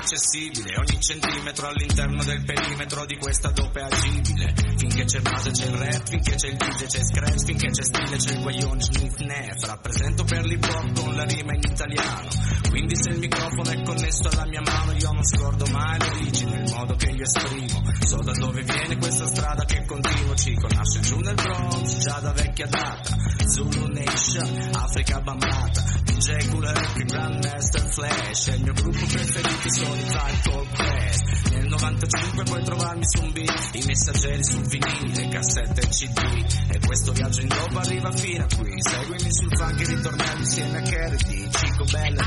[SPEAKER 11] inaccessibile, ogni centimetro all'interno del perimetro di questa dope agibile. Finché c'è base c'è il rap, finché c'è il D J c'è scratch, finché c'è stile c'è il guaglione smooth nef. Rappresento per l'hip hop con la rima in italiano, quindi se il microfono è connesso alla mia mano io non scordo mai l'origine, il modo che io esprimo. So da dove viene questa strada che continuo, Cico nasce giù nel Bronx già da vecchia data. Zulu Nation, Africa bambata, D J Cool Herc, Grandmaster Flash, e il mio gruppo preferito sono i Tribe Called Quest. Nel novantacinque puoi trovarmi su un beat, i messaggeri sul vinile, cassette e C D, e questo viaggio in dopo arriva fino a qui. Seguimi sul funk e ritorniamo insieme a Charity, Cico Bella.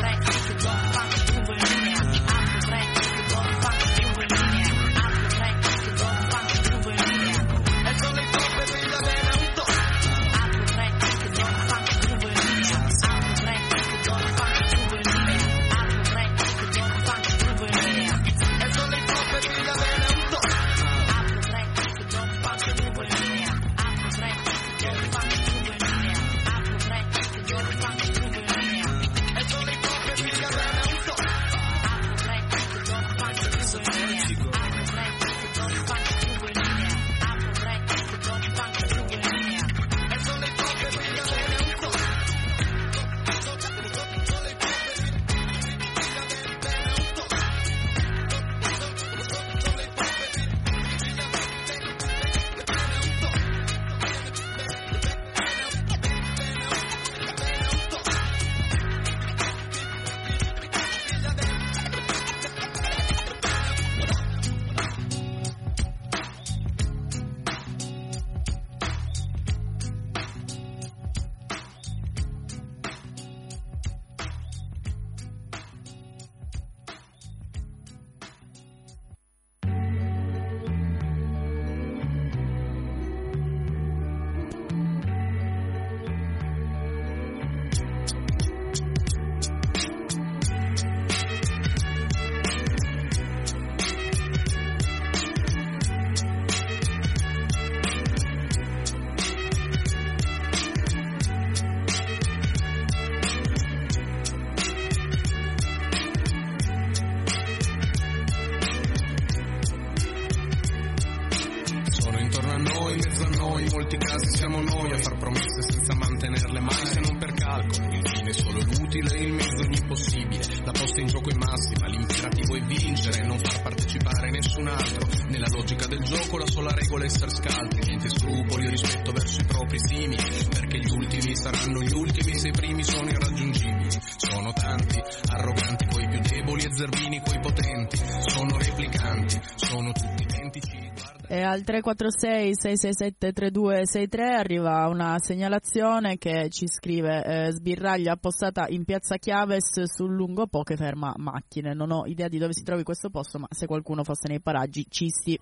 [SPEAKER 1] Al tre quattro sei sei sei sette tre due sei tre arriva una segnalazione che ci scrive eh, sbirraglia appostata in piazza Chiaves sul lungo Po che ferma macchine. Non ho idea di dove si trovi questo posto, ma se qualcuno fosse nei paraggi ci si.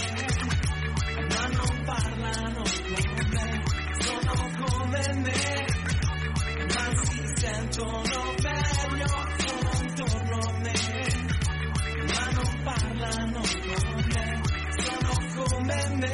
[SPEAKER 5] Ma non parlano come me, sono come me, ma si sentono meglio, sono intorno a me, ma non parlano come me, sono come me,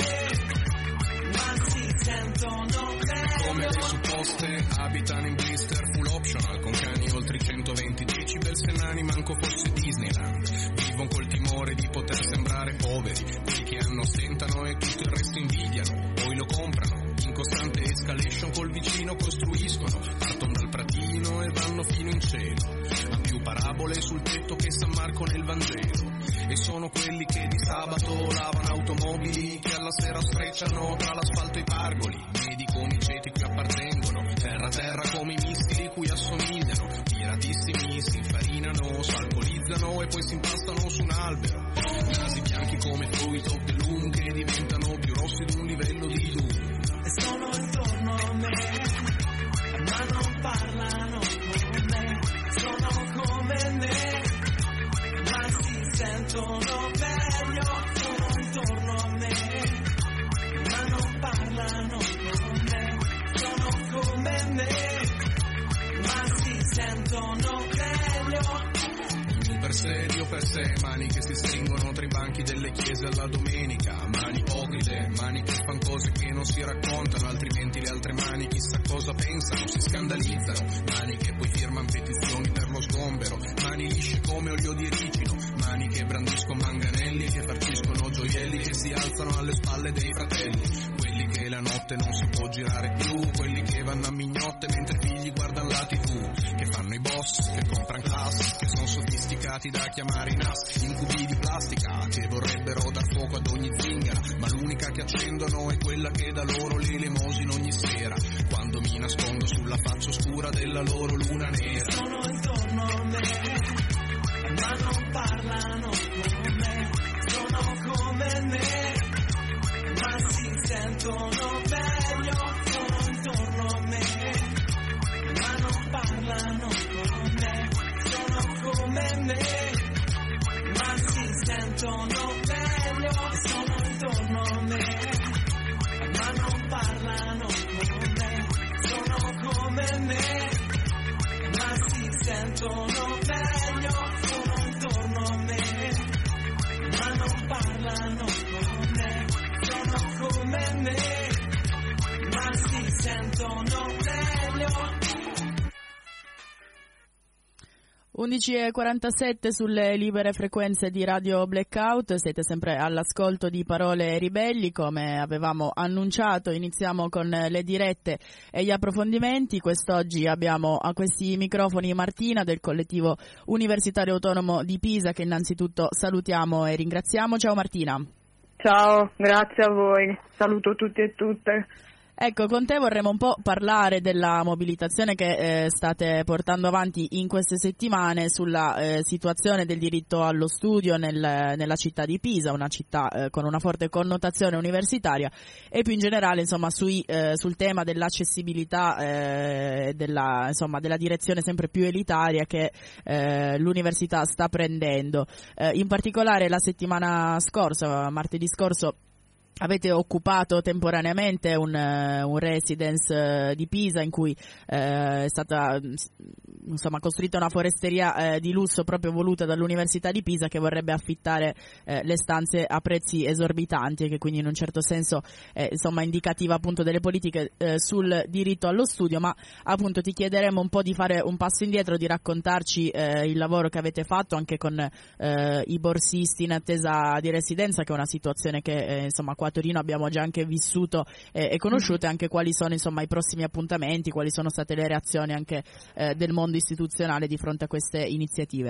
[SPEAKER 5] ma si sentono meglio.
[SPEAKER 3] Come le supposte abitano in blister full optional, con cani oltre i centoventi decibel, se nani manco fosse Disneyland. Vivono col timore di poter sembrare poveri, quelli che hanno ostentano e tutto il resto invidiano, poi lo comprano. In costante escalation col vicino costruiscono, partono dal pratino e vanno fino in cielo. Ha più parabole sul tetto che San Marco nel Vangelo. E sono quelli che di sabato lavano automobili, che alla sera sfrecciano tra l'asfalto e i pargoli. Vedi come i ceti qui appartengono, terra a terra come i missili cui assomigliano. Piratissimi si infarinano, s'alcolizzano e poi si impastano su un albero. Nasi bianchi come Fruit of the Loom, che diventano più rossi di un livello di Doom.
[SPEAKER 5] E sono intorno a me, ma non parlano come me, sono come me, ma si sentono meglio, sono intorno a me, ma non parlano come me, sono come me, ma si sentono meglio.
[SPEAKER 3] Per sé, Dio per sé, mani che si stringono tra i banchi delle chiese alla domenica, mani ipocrite, mani che fan cose che non si raccontano, altrimenti le altre mani chissà cosa pensano, si scandalizzano, mani che poi firman petizioni per lo sgombero, mani lisce come olio di ricino, si alzano alle spalle dei fratelli, quelli che la notte non si può girare più, quelli che vanno a mignotte mentre i figli guardano la tv, che fanno i boss, che comprano class, che sono sofisticati da chiamare in as, incubi di plastica che vorrebbero dar fuoco ad ogni zingara, ma l'unica che accendono è quella che da loro l'elemosina ogni sera, quando mi nascondo sulla faccia oscura della loro luna nera.
[SPEAKER 5] Sono intorno a me, ma non parlano con me, sono come me, ma si sentono meglio. Sono intorno a me, ma non parlano con me, sono come me, ma si sentono meglio. Sono intorno a me, ma non parlano con me, sono come me, ma si sentono meglio. Sono intorno a me, ma non parlano con me, sono come me, ma si sentono meglio.
[SPEAKER 1] undici e quarantasette sulle libere frequenze di Radio Blackout, siete sempre all'ascolto di Parole Ribelli. Come avevamo annunciato, iniziamo con le dirette e gli approfondimenti. Quest'oggi abbiamo a questi microfoni Martina del collettivo universitario autonomo di Pisa, che innanzitutto salutiamo e ringraziamo. Ciao Martina.
[SPEAKER 12] Ciao, grazie a voi, saluto tutti e tutte.
[SPEAKER 1] Ecco, con te vorremmo un po' parlare della mobilitazione che eh, state portando avanti in queste settimane sulla eh, situazione del diritto allo studio nel, nella città di Pisa, una città eh, con una forte connotazione universitaria, e più in generale, insomma, sui, eh, sul tema dell'accessibilità e eh, della, insomma, della direzione sempre più elitaria che eh, l'università sta prendendo. Eh, in particolare la settimana scorsa, martedì scorso, avete occupato temporaneamente un, uh, un residence uh, di Pisa in cui uh, è stata insomma costruita una foresteria uh, di lusso proprio voluta dall'Università di Pisa, che vorrebbe affittare uh, le stanze a prezzi esorbitanti, e che quindi in un certo senso è insomma indicativa appunto delle politiche uh, sul diritto allo studio. Ma appunto ti chiederemo un po' di fare un passo indietro, di raccontarci uh, il lavoro che avete fatto anche con uh, i borsisti in attesa di residenza, che è una situazione che uh, insomma a Torino abbiamo già anche vissuto eh, e conosciuto, e anche quali sono insomma i prossimi appuntamenti, quali sono state le reazioni anche eh, del mondo istituzionale di fronte a queste iniziative.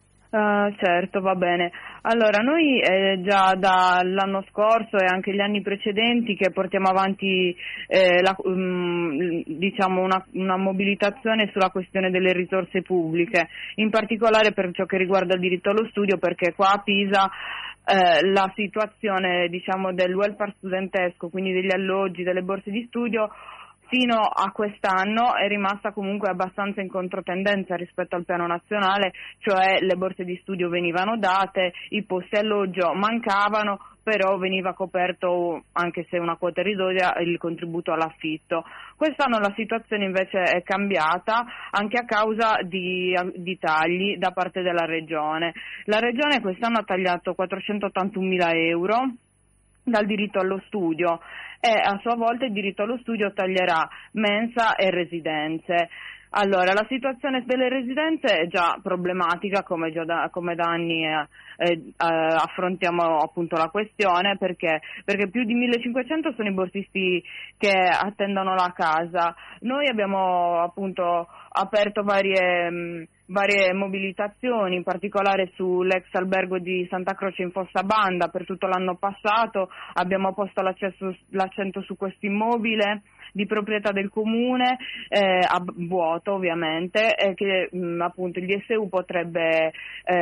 [SPEAKER 12] Uh, certo, va bene. Allora, noi eh, già dall'anno scorso e anche gli anni precedenti che portiamo avanti eh, la, um, diciamo una, una mobilitazione sulla questione delle risorse pubbliche, in particolare per ciò che riguarda il diritto allo studio, perché qua a Pisa eh, la situazione, diciamo, del welfare studentesco, quindi degli alloggi, delle borse di studio, fino a quest'anno è rimasta comunque abbastanza in controtendenza rispetto al piano nazionale, cioè le borse di studio venivano date, i posti alloggio mancavano, però veniva coperto, anche se una quota ridotta, il contributo all'affitto. Quest'anno la situazione invece è cambiata, anche a causa di, di tagli da parte della Regione. La Regione quest'anno ha tagliato quattrocentottantunomila euro dal diritto allo studio, e a sua volta il diritto allo studio taglierà mensa e residenze. Allora, la situazione delle residenze è già problematica, come già da, come da anni eh, eh, affrontiamo appunto la questione, perché perché più di millecinquecento sono i borsisti che attendono la casa. Noi abbiamo appunto aperto varie mh, varie mobilitazioni, in particolare sull'ex albergo di Santa Croce in Fossabanda. Per tutto l'anno passato abbiamo posto l'accento su questo immobile di proprietà del comune, eh, a vuoto ovviamente, eh, che mh, appunto il D S U potrebbe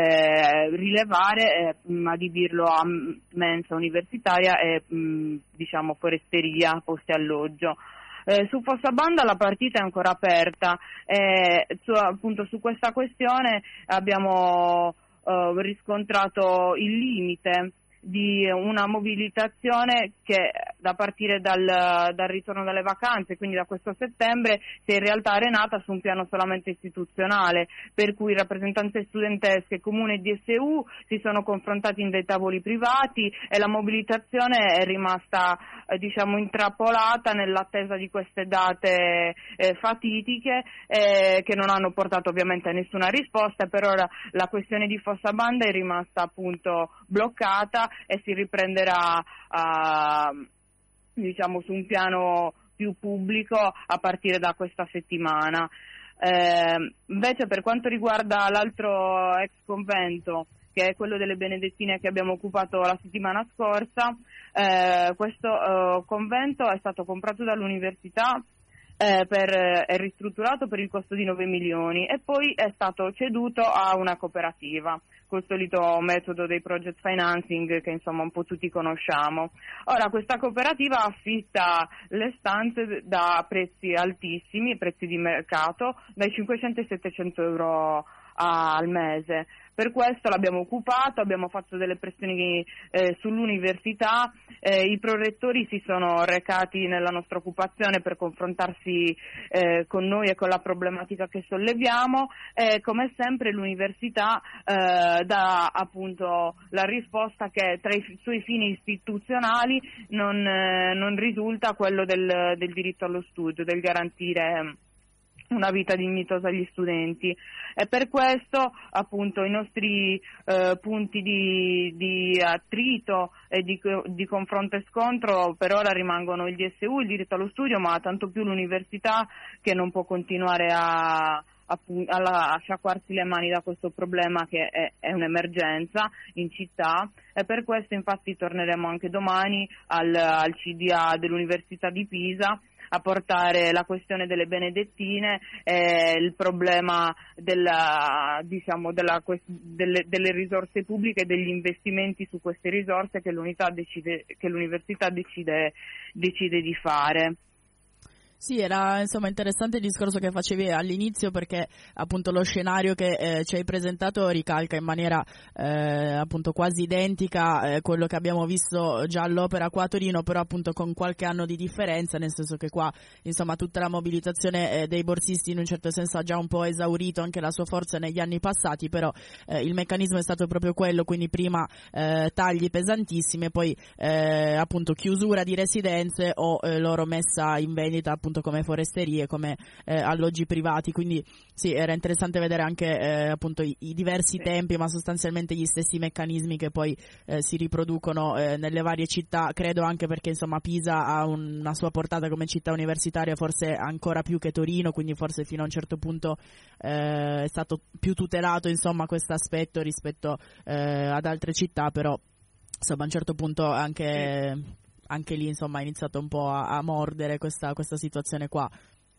[SPEAKER 12] eh, rilevare, eh, adibirlo a mensa universitaria e mh, diciamo foresteria, posti alloggio. Eh, su Fossabanda la partita è ancora aperta, eh, su, appunto su questa questione abbiamo eh, riscontrato il limite di una mobilitazione che da partire dal, dal ritorno dalle vacanze, quindi da questo settembre, si è in realtà arenata su un piano solamente istituzionale, per cui rappresentanze studentesche, comune e D S U si sono confrontati in dei tavoli privati, e la mobilitazione è rimasta eh, diciamo intrappolata nell'attesa di queste date eh, fatitiche eh, che non hanno portato ovviamente a nessuna risposta. Per ora la questione di Fossabanda è rimasta appunto bloccata, e si riprenderà a, diciamo, su un piano più pubblico a partire da questa settimana. Eh, invece per quanto riguarda l'altro ex convento, che è quello delle Benedettine che abbiamo occupato la settimana scorsa, eh, questo eh, convento è stato comprato dall'università eh, per, è ristrutturato per il costo di nove milioni e poi è stato ceduto a una cooperativa col solito metodo dei project financing che insomma un po' tutti conosciamo. Ora questa cooperativa affitta le stanze da prezzi altissimi, prezzi di mercato, dai cinquecento ai settecento euro al mese. Per questo l'abbiamo occupato, abbiamo fatto delle pressioni eh, sull'università, eh, i prorettori si sono recati nella nostra occupazione per confrontarsi eh, con noi e con la problematica che solleviamo e come sempre l'università eh, dà appunto la risposta che tra i suoi fini istituzionali non, eh, non risulta quello del, del diritto allo studio, del garantire una vita dignitosa agli studenti e per questo appunto i nostri eh, punti di, di attrito e di, di confronto e scontro per ora rimangono il D S U, il diritto allo studio, ma tanto più l'università che non può continuare a, a, a sciacquarsi le mani da questo problema che è, è un'emergenza in città e per questo infatti torneremo anche domani al, al C D A dell'Università di Pisa a portare la questione delle Benedettine e il problema della, diciamo, della, delle, delle risorse pubbliche e degli investimenti su queste risorse che l'unità decide, che l'università decide, decide di fare.
[SPEAKER 1] Sì, era insomma interessante il discorso che facevi all'inizio perché appunto lo scenario che eh, ci hai presentato ricalca in maniera eh, appunto quasi identica eh, quello che abbiamo visto già all'Opera qua a Torino, però appunto con qualche anno di differenza, nel senso che qua insomma tutta la mobilitazione eh, dei borsisti in un certo senso ha già un po' esaurito anche la sua forza negli anni passati, però eh, il meccanismo è stato proprio quello, quindi prima eh, tagli pesantissimi e poi eh, appunto chiusura di residenze o eh, loro messa in vendita appunto come foresterie, come eh, alloggi privati, quindi sì, era interessante vedere anche eh, appunto i, i diversi sì. tempi, ma sostanzialmente gli stessi meccanismi che poi eh, si riproducono eh, nelle varie città, credo anche perché insomma Pisa ha un, una sua portata come città universitaria forse ancora più che Torino, quindi forse fino a un certo punto eh, è stato più tutelato insomma questo aspetto rispetto eh, ad altre città, però insomma a un certo punto anche sì. anche lì insomma ha iniziato un po' a, a mordere questa, questa situazione qua.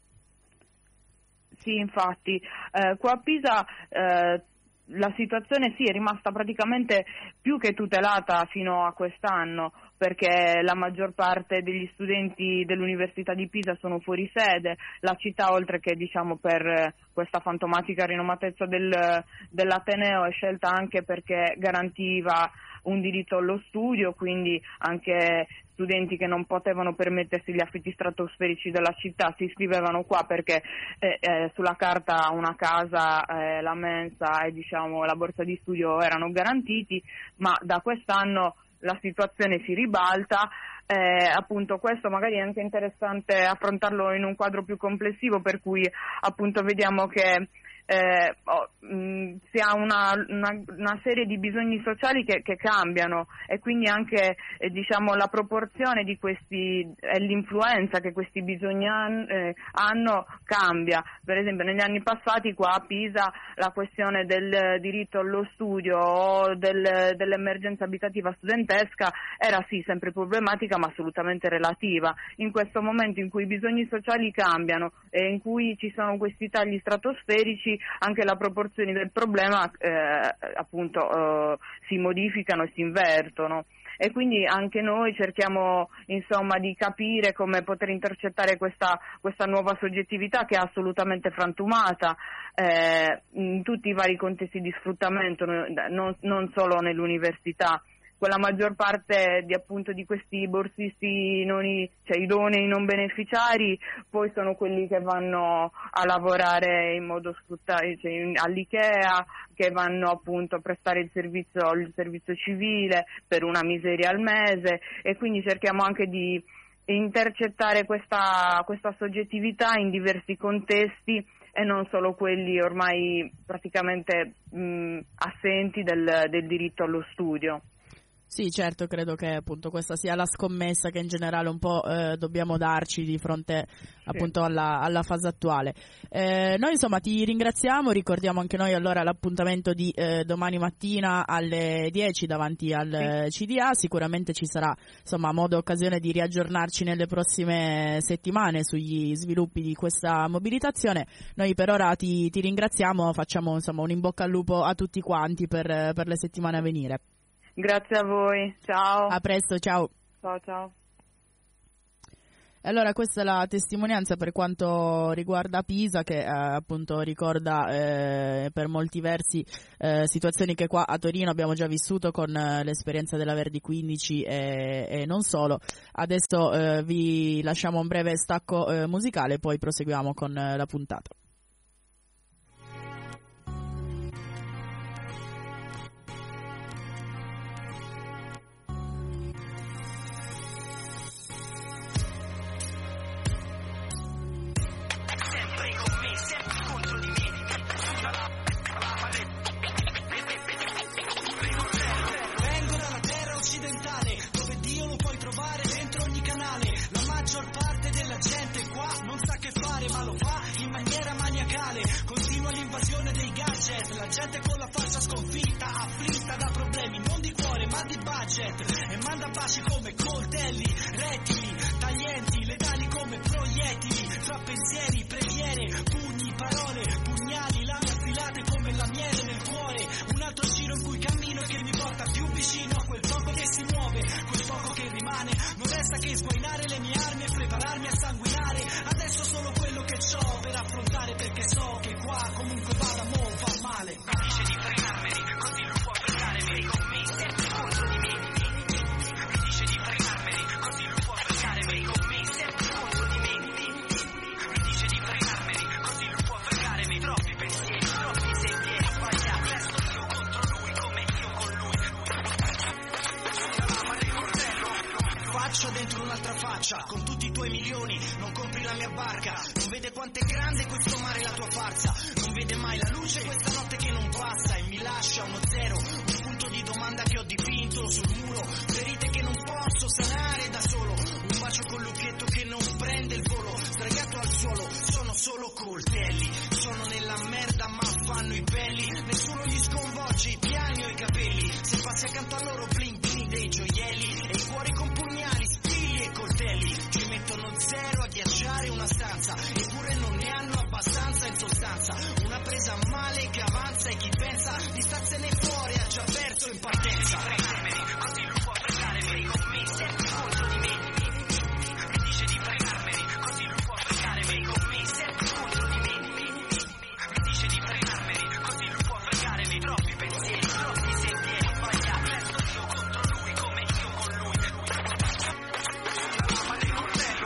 [SPEAKER 12] Sì, infatti, eh, qua a Pisa eh, la situazione sì è rimasta praticamente più che tutelata fino a quest'anno, perché la maggior parte degli studenti dell'Università di Pisa sono fuori sede, la città oltre che diciamo per questa fantomatica rinomatezza del, dell'Ateneo è scelta anche perché garantiva un diritto allo studio, quindi anche studenti che non potevano permettersi gli affitti stratosferici della città si iscrivevano qua perché eh, eh, sulla carta una casa, eh, la mensa e diciamo la borsa di studio erano garantiti, ma da quest'anno la situazione si ribalta. Eh, appunto questo magari è anche interessante affrontarlo in un quadro più complessivo, per cui appunto vediamo che eh, oh, mh, si ha una, una, una serie di bisogni sociali che, che cambiano e quindi anche eh, diciamo la proporzione di questi e l'influenza che questi bisogni han, eh, hanno cambia. Per esempio negli anni passati qua a Pisa la questione del diritto allo studio o del, dell'emergenza abitativa studentesca era sì sempre problematica ma assolutamente relativa. In questo momento in cui i bisogni sociali cambiano e in cui ci sono questi tagli stratosferici, anche le proporzioni del problema eh, appunto eh, si modificano e si invertono e quindi anche noi cerchiamo insomma di capire come poter intercettare questa, questa nuova soggettività che è assolutamente frantumata eh, in tutti i vari contesti di sfruttamento, non, non solo nell'università. Quella maggior parte di appunto di questi borsisti non i, cioè idonei non beneficiari poi sono quelli che vanno a lavorare in modo sfruttato, cioè all'IKEA, che vanno appunto a prestare il servizio, il servizio civile per una miseria al mese e quindi cerchiamo anche di intercettare questa, questa soggettività in diversi contesti e non solo quelli ormai praticamente mh, assenti del, del diritto allo studio.
[SPEAKER 1] Sì, certo, credo che appunto questa sia la scommessa che in generale un po' eh, dobbiamo darci di fronte appunto sì. alla, alla fase attuale. Eh, noi insomma ti ringraziamo, ricordiamo anche noi allora l'appuntamento di eh, domani mattina alle dieci davanti al sì. C D A, sicuramente ci sarà insomma modo e occasione di riaggiornarci nelle prossime settimane sugli sviluppi di questa mobilitazione. Noi per ora ti, ti ringraziamo, facciamo insomma un in bocca al lupo a tutti quanti per, per le settimane a venire.
[SPEAKER 12] Grazie a voi, ciao.
[SPEAKER 1] A presto, ciao.
[SPEAKER 12] Ciao, ciao.
[SPEAKER 1] Allora questa è la testimonianza per quanto riguarda Pisa, che eh, appunto ricorda eh, per molti versi eh, situazioni che qua a Torino abbiamo già vissuto con eh, l'esperienza della Verdi quindici e, e non solo. Adesso eh, vi lasciamo un breve stacco eh, musicale, poi proseguiamo con eh, la puntata.
[SPEAKER 9] La gente con la faccia sconfitta, afflitta da problemi non di cuore ma di budget, e manda baci come coltelli, rettili, taglienti, letali come proiettili, fra pensieri, preghiere, pugni, parole, pugnali, lame affilate come lamiere nel cuore. Un altro giro in cui cammino e che mi porta più vicino a quel poco che si muove, quel poco che rimane. Non resta che sguainare le mie armi e prepararmi a sanguinare. Adesso solo quello che c'ho per affrontare, perché so che qua comunque vada mo fa male. Dice di fregarmeli, così non può fregarmi con me, sempre contro di me. Mi dice di fregarmeli, così non può fregarmi con me, sempre contro di me. Mi dice di fregarmeli, così non può fregarmi. Troppi pensieri, troppi sentieri sbagliati. Resto io contro lui, come io con lui. La lama del coltello. Faccia dentro un'altra faccia, con tutti i tuoi milioni, non compri la mia barca. Non vede quanto è grande questo mare, la tua farsa. Non vede mai la luce questa notte che non passa, e mi lascia uno zero, un punto di domanda che ho dipinto sul muro. Ferite che non posso sanare da solo, un bacio col lucchetto che non prende il volo. Sdraiato al suolo, sono solo coltelli. Sono nella merda ma fanno i belli. Nessuno gli sconvolge i piani o i capelli. Se passi accanto a loro blin blin dei gioielli, e i cuori con pugnali, spilli e coltelli. Ci mettono zero a ghiacciare una stanza, eppure non ne hanno abbastanza in sostanza. Una presa male che avanza, e chi pensa di starsene fuori ha già perso in partenza. Fregarmeli, così non può fregarmi con me, sempre contro di me. Mi dice di fregarmeli, così non può fregarmi con me, sempre contro di me. Mi dice di fregarmeli, così non può fregarmi. Troppi pensieri, troppi sentieri sbagliati. Resto io contro lui, come io con lui. La lama del coltello.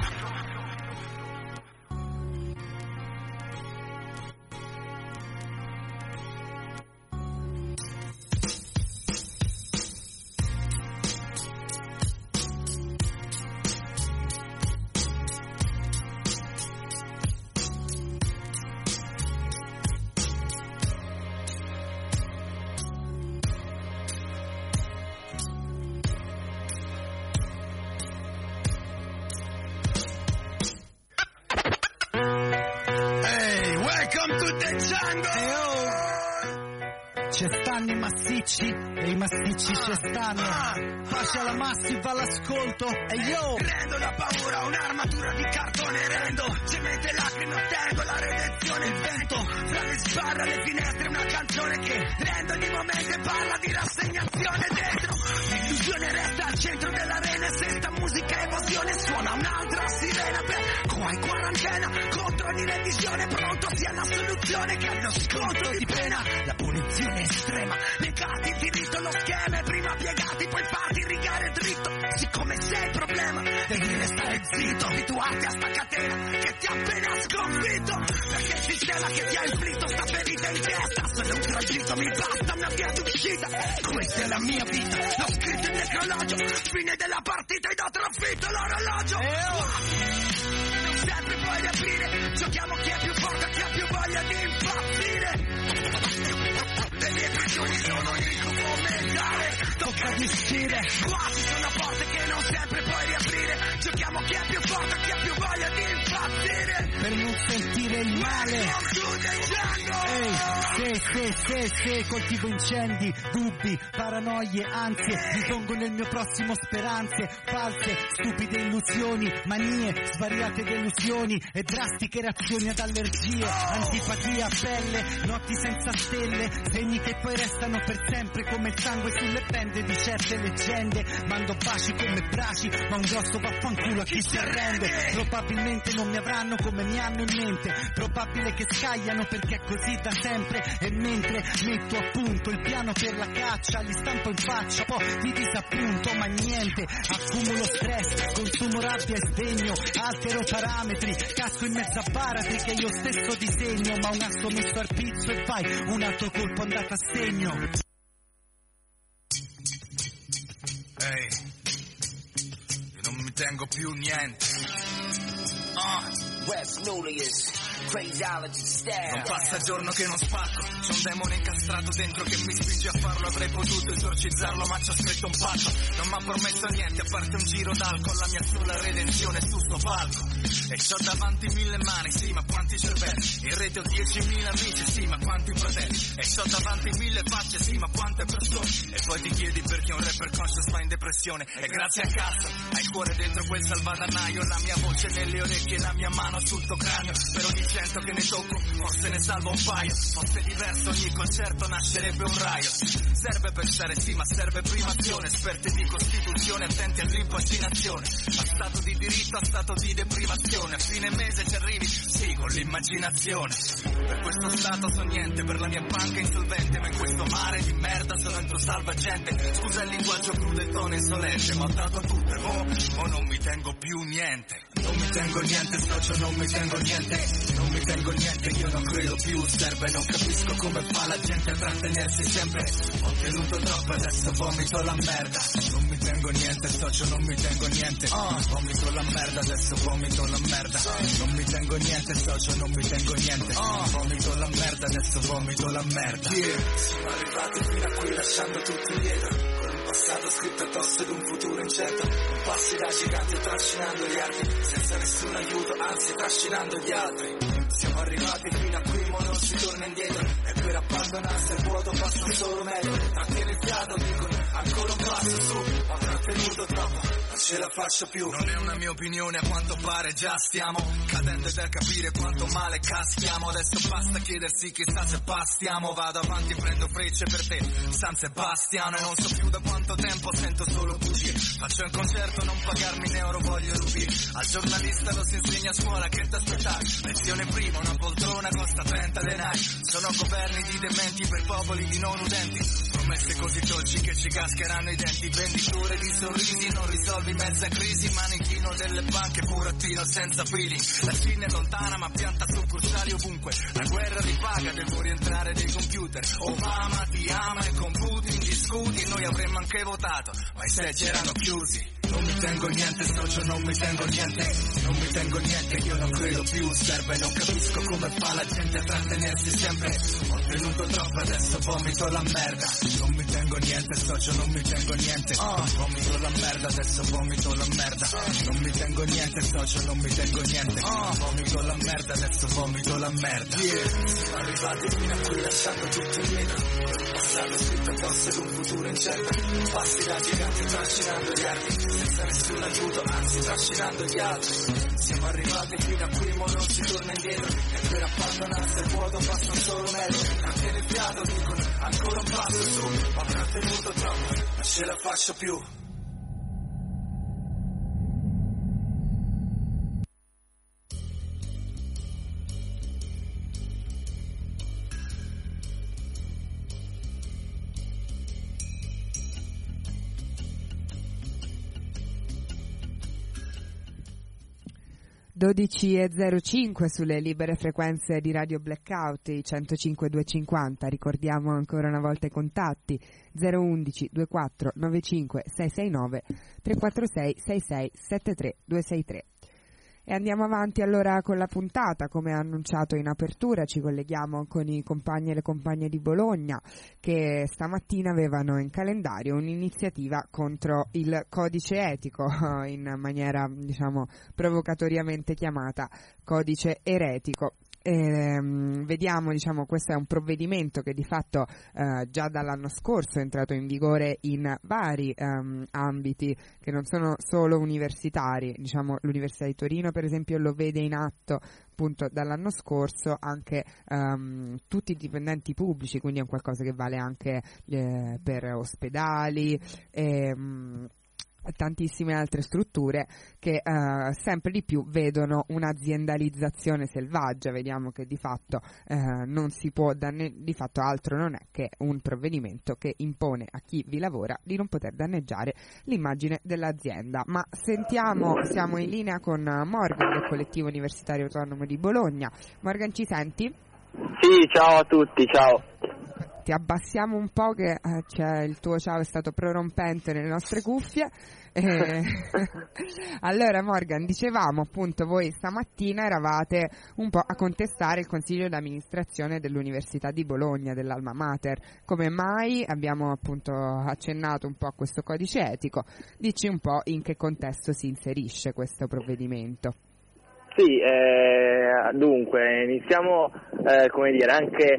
[SPEAKER 13] Hey, welcome to the jungle! C'è stanno i massicci e i massicci ci stanno. Faccia la massiva all'ascolto e io
[SPEAKER 14] rendo la paura un'armatura di cartone, rendo cemento e lacrime, ottengo la redenzione. Il vento fra le sbarre, le finestre, una canzone che rende ogni momento e parla di rassegnazione dentro. L'illusione resta al centro dell'arena, e se sta musica evasione suona un'altra sirena. Per qua in quarantena, contro ogni revisione, pronto sia la soluzione che allo sconto di pena. La punizione estrema, legati il diritto, lo schema è prima piegati, poi farti rigare dritto. Siccome sei il problema, devi restare zitto, abituarti a sta catena che ti ha appena sconfitto. Perché il sistema che ti ha inflitto sta ferita in testa, sono un tragitto, mi basta una via d'uscita. Questa è la mia vita, l'ho scritto in necrologio, fine della partita ed ho trafitto l'orologio. Non sempre puoi riaprire, giochiamo chi è più forte, chi ha più voglia di impazzire. Le mie prigioni sono un incubo mentale, tocca di stile.
[SPEAKER 13] aprire.
[SPEAKER 14] Quasi sono porte che non sempre puoi riaprire. Giochiamo chi è più forte, chi ha più voglia di impazzire.
[SPEAKER 13] Per non sentire il male. Ehi, se, se, se, se coltivo incendi, dubbi, paranoie, ansie, ripongo nel mio prossimo speranze, false, stupide illusioni, manie, svariate delusioni e drastiche reazioni ad allergie, antipatia, pelle, notti senza stelle, segni che poi restano per sempre come il sangue sulle pende di certe leggende. Mando baci come braci, ma un grosso vaffanculo a chi si arrende. Probabilmente non mi avranno come mi hanno in mente, probabile che scagliano perché è così da sempre. E mentre metto a punto il piano per la caccia, li stampo in faccia, poi ti disappunto, ma niente, accumulo stress, consumo rabbia e sdegno, altero parametri, casco in mezzo a baratri che io stesso disegno, ma un asso messo al pizzo e vai, un altro colpo andato a segno.
[SPEAKER 11] Ehi, io non mi tengo più niente. Ah,
[SPEAKER 10] West Nulius, Crazyology style.
[SPEAKER 11] non passa giorno che non spacco, c'è un demone incastrato dentro che mi spinge a farlo. Avrei potuto esorcizzarlo ma ci ho scritto un patto. Non mi ha promesso niente a parte un giro d'alcol, la mia sola redenzione su sto palco. E c'ho davanti mille mani, sì ma quanti cervelli. In rete ho diecimila amici, sì ma quanti fratelli. E c'ho davanti mille facce, sì ma quante persone. E poi ti chiedi perché un rapper conscious va in depressione. E grazie a cazzo hai il cuore dentro quel salvadanaio, la mia voce nelle orecchie, la mia mano sul tuo cranio. Per ogni cento che ne tocco, forse ne salvo un paio. Fosse diverso ogni concerto nascerebbe un raio. Serve pensare sì ma serve prima azione. Esperti di costituzione attenti all'impaginazione. A stato di diritto, a stato di deprivazione. A fine mese ci arrivi, sì, con l'immaginazione. Per questo stato so niente, per la mia banca insolvente. Ma in questo mare di merda sono il tuo salvagente. Scusa il linguaggio crudo e tono insolente, ma ho dato a tutte, mo, mo non mi tengo più niente. Non mi tengo niente, socio, non mi tengo niente. Non mi tengo niente, io non credo più. Serve, non capisco come fa la gente a trattenersi sempre. Ho tenuto troppo, adesso vomito la merda. Non mi tengo niente, socio, non mi tengo niente. uh, Vomito la merda, adesso vomito la merda. Non mi tengo niente, socio, non mi tengo niente. uh, Vomito la merda, adesso vomito la merda.
[SPEAKER 5] Yeah. Siamo arrivati fino a qui lasciando tutto indietro, con un passato scritto addosso ed un futuro incerto. Un passi da gigante trascinando gli arti, senza nessun aiuto, anzi trascinando gli altri. Siamo arrivati fino a qui, ma non si torna indietro. E per abbandonarsi al vuoto basta solo metro. Trattieni il fiato, dicono ancora un passo su. Ho trattenuto troppo, non ce la faccio più.
[SPEAKER 11] Non è una mia opinione, a quanto pare già stiamo cadendo da capire quanto male caschiamo. Adesso basta chiedersi chissà se bastiamo. Vado avanti e prendo frecce per te, San Sebastiano. E non so più da quanto tempo sento solo bugie. Faccio un concerto, non pagarmi in euro, voglio rubire. Al giornalista lo si insegna a scuola che t'aspettare. Lezione prima, una poltrona costa trenta denari. Sono governi di dementi per popoli di non udenti. Promesse così dolci che ci cascheranno i denti. Venditore di sorrisi, non risolvi mezza crisi. Manichino delle banche, burattino senza feeling. La Cina è lontana ma pianta succursali ovunque. La guerra ripaga, devo rientrare dei computer. Obama ti ama e con Putin discuti. Noi avremmo anche votato, ma i seggi erano chiusi. Non mi tengo niente, socio, non mi tengo niente. Non mi tengo niente, io non credo più. Serve, non capisco come fa la gente a trattenersi sempre. Ho tenuto troppo, adesso vomito la merda. Non mi tengo niente, socio, non mi tengo niente. uh, Vomito la merda, adesso vomito la merda. Non mi tengo niente, socio, non mi tengo niente. uh, Vomito la merda, adesso vomito la merda.
[SPEAKER 5] Yeah. Siamo arrivati fino a qui lasciando tutto indietro, un passato scritto addosso ed un futuro incerto. Passi da giganti trascinando gli arti, senza nessun aiuto, anzi trascinando gli altri. Siamo arrivati fino a qui, ma non si torna indietro. E per abbandonarsi al vuoto basta solo metro. Trattieni il fiato, dicono ancora un passo su. Ho trattenuto troppo, non ce la faccio più.
[SPEAKER 2] dodici e zero cinque sulle libere frequenze di Radio Blackout, i centocinque duecentocinquanta. Ricordiamo ancora una volta i contatti: zero undici ventiquattro novantacinque seicentosessantanove, tre quattro sei sei sei sette tre due sei tre. E andiamo avanti allora con la puntata. Come annunciato in apertura ci colleghiamo con i compagni e le compagne di Bologna che stamattina avevano in calendario un'iniziativa contro il codice etico, in maniera diciamo provocatoriamente chiamata codice eretico. Eh, vediamo, diciamo, questo è un provvedimento che di fatto eh, già dall'anno scorso è entrato in vigore in vari ehm, ambiti che non sono solo universitari, diciamo l'Università di Torino per esempio lo vede in atto appunto dall'anno scorso, anche ehm, tutti i dipendenti pubblici, quindi è un qualcosa che vale anche eh, per ospedali ehm, tantissime altre strutture che eh, sempre di più vedono un'aziendalizzazione selvaggia. Vediamo che di fatto eh, non si può danne- di fatto altro non è che un provvedimento che impone a chi vi lavora di non poter danneggiare l'immagine dell'azienda. Ma sentiamo, siamo in linea con Morgan del collettivo universitario autonomo di Bologna. Morgan, ci senti?
[SPEAKER 15] Sì, ciao a tutti, ciao.
[SPEAKER 2] Ti abbassiamo un po' che eh, c'è, il tuo ciao è stato prorompente nelle nostre cuffie. Eh, allora Morgan, dicevamo appunto voi stamattina eravate un po' a contestare il consiglio d'amministrazione dell'Università di Bologna, dell'Alma Mater. Come mai? Abbiamo appunto accennato un po' a questo codice etico. Dici un po' in che contesto si inserisce questo provvedimento.
[SPEAKER 15] Sì, eh, dunque iniziamo eh, come dire anche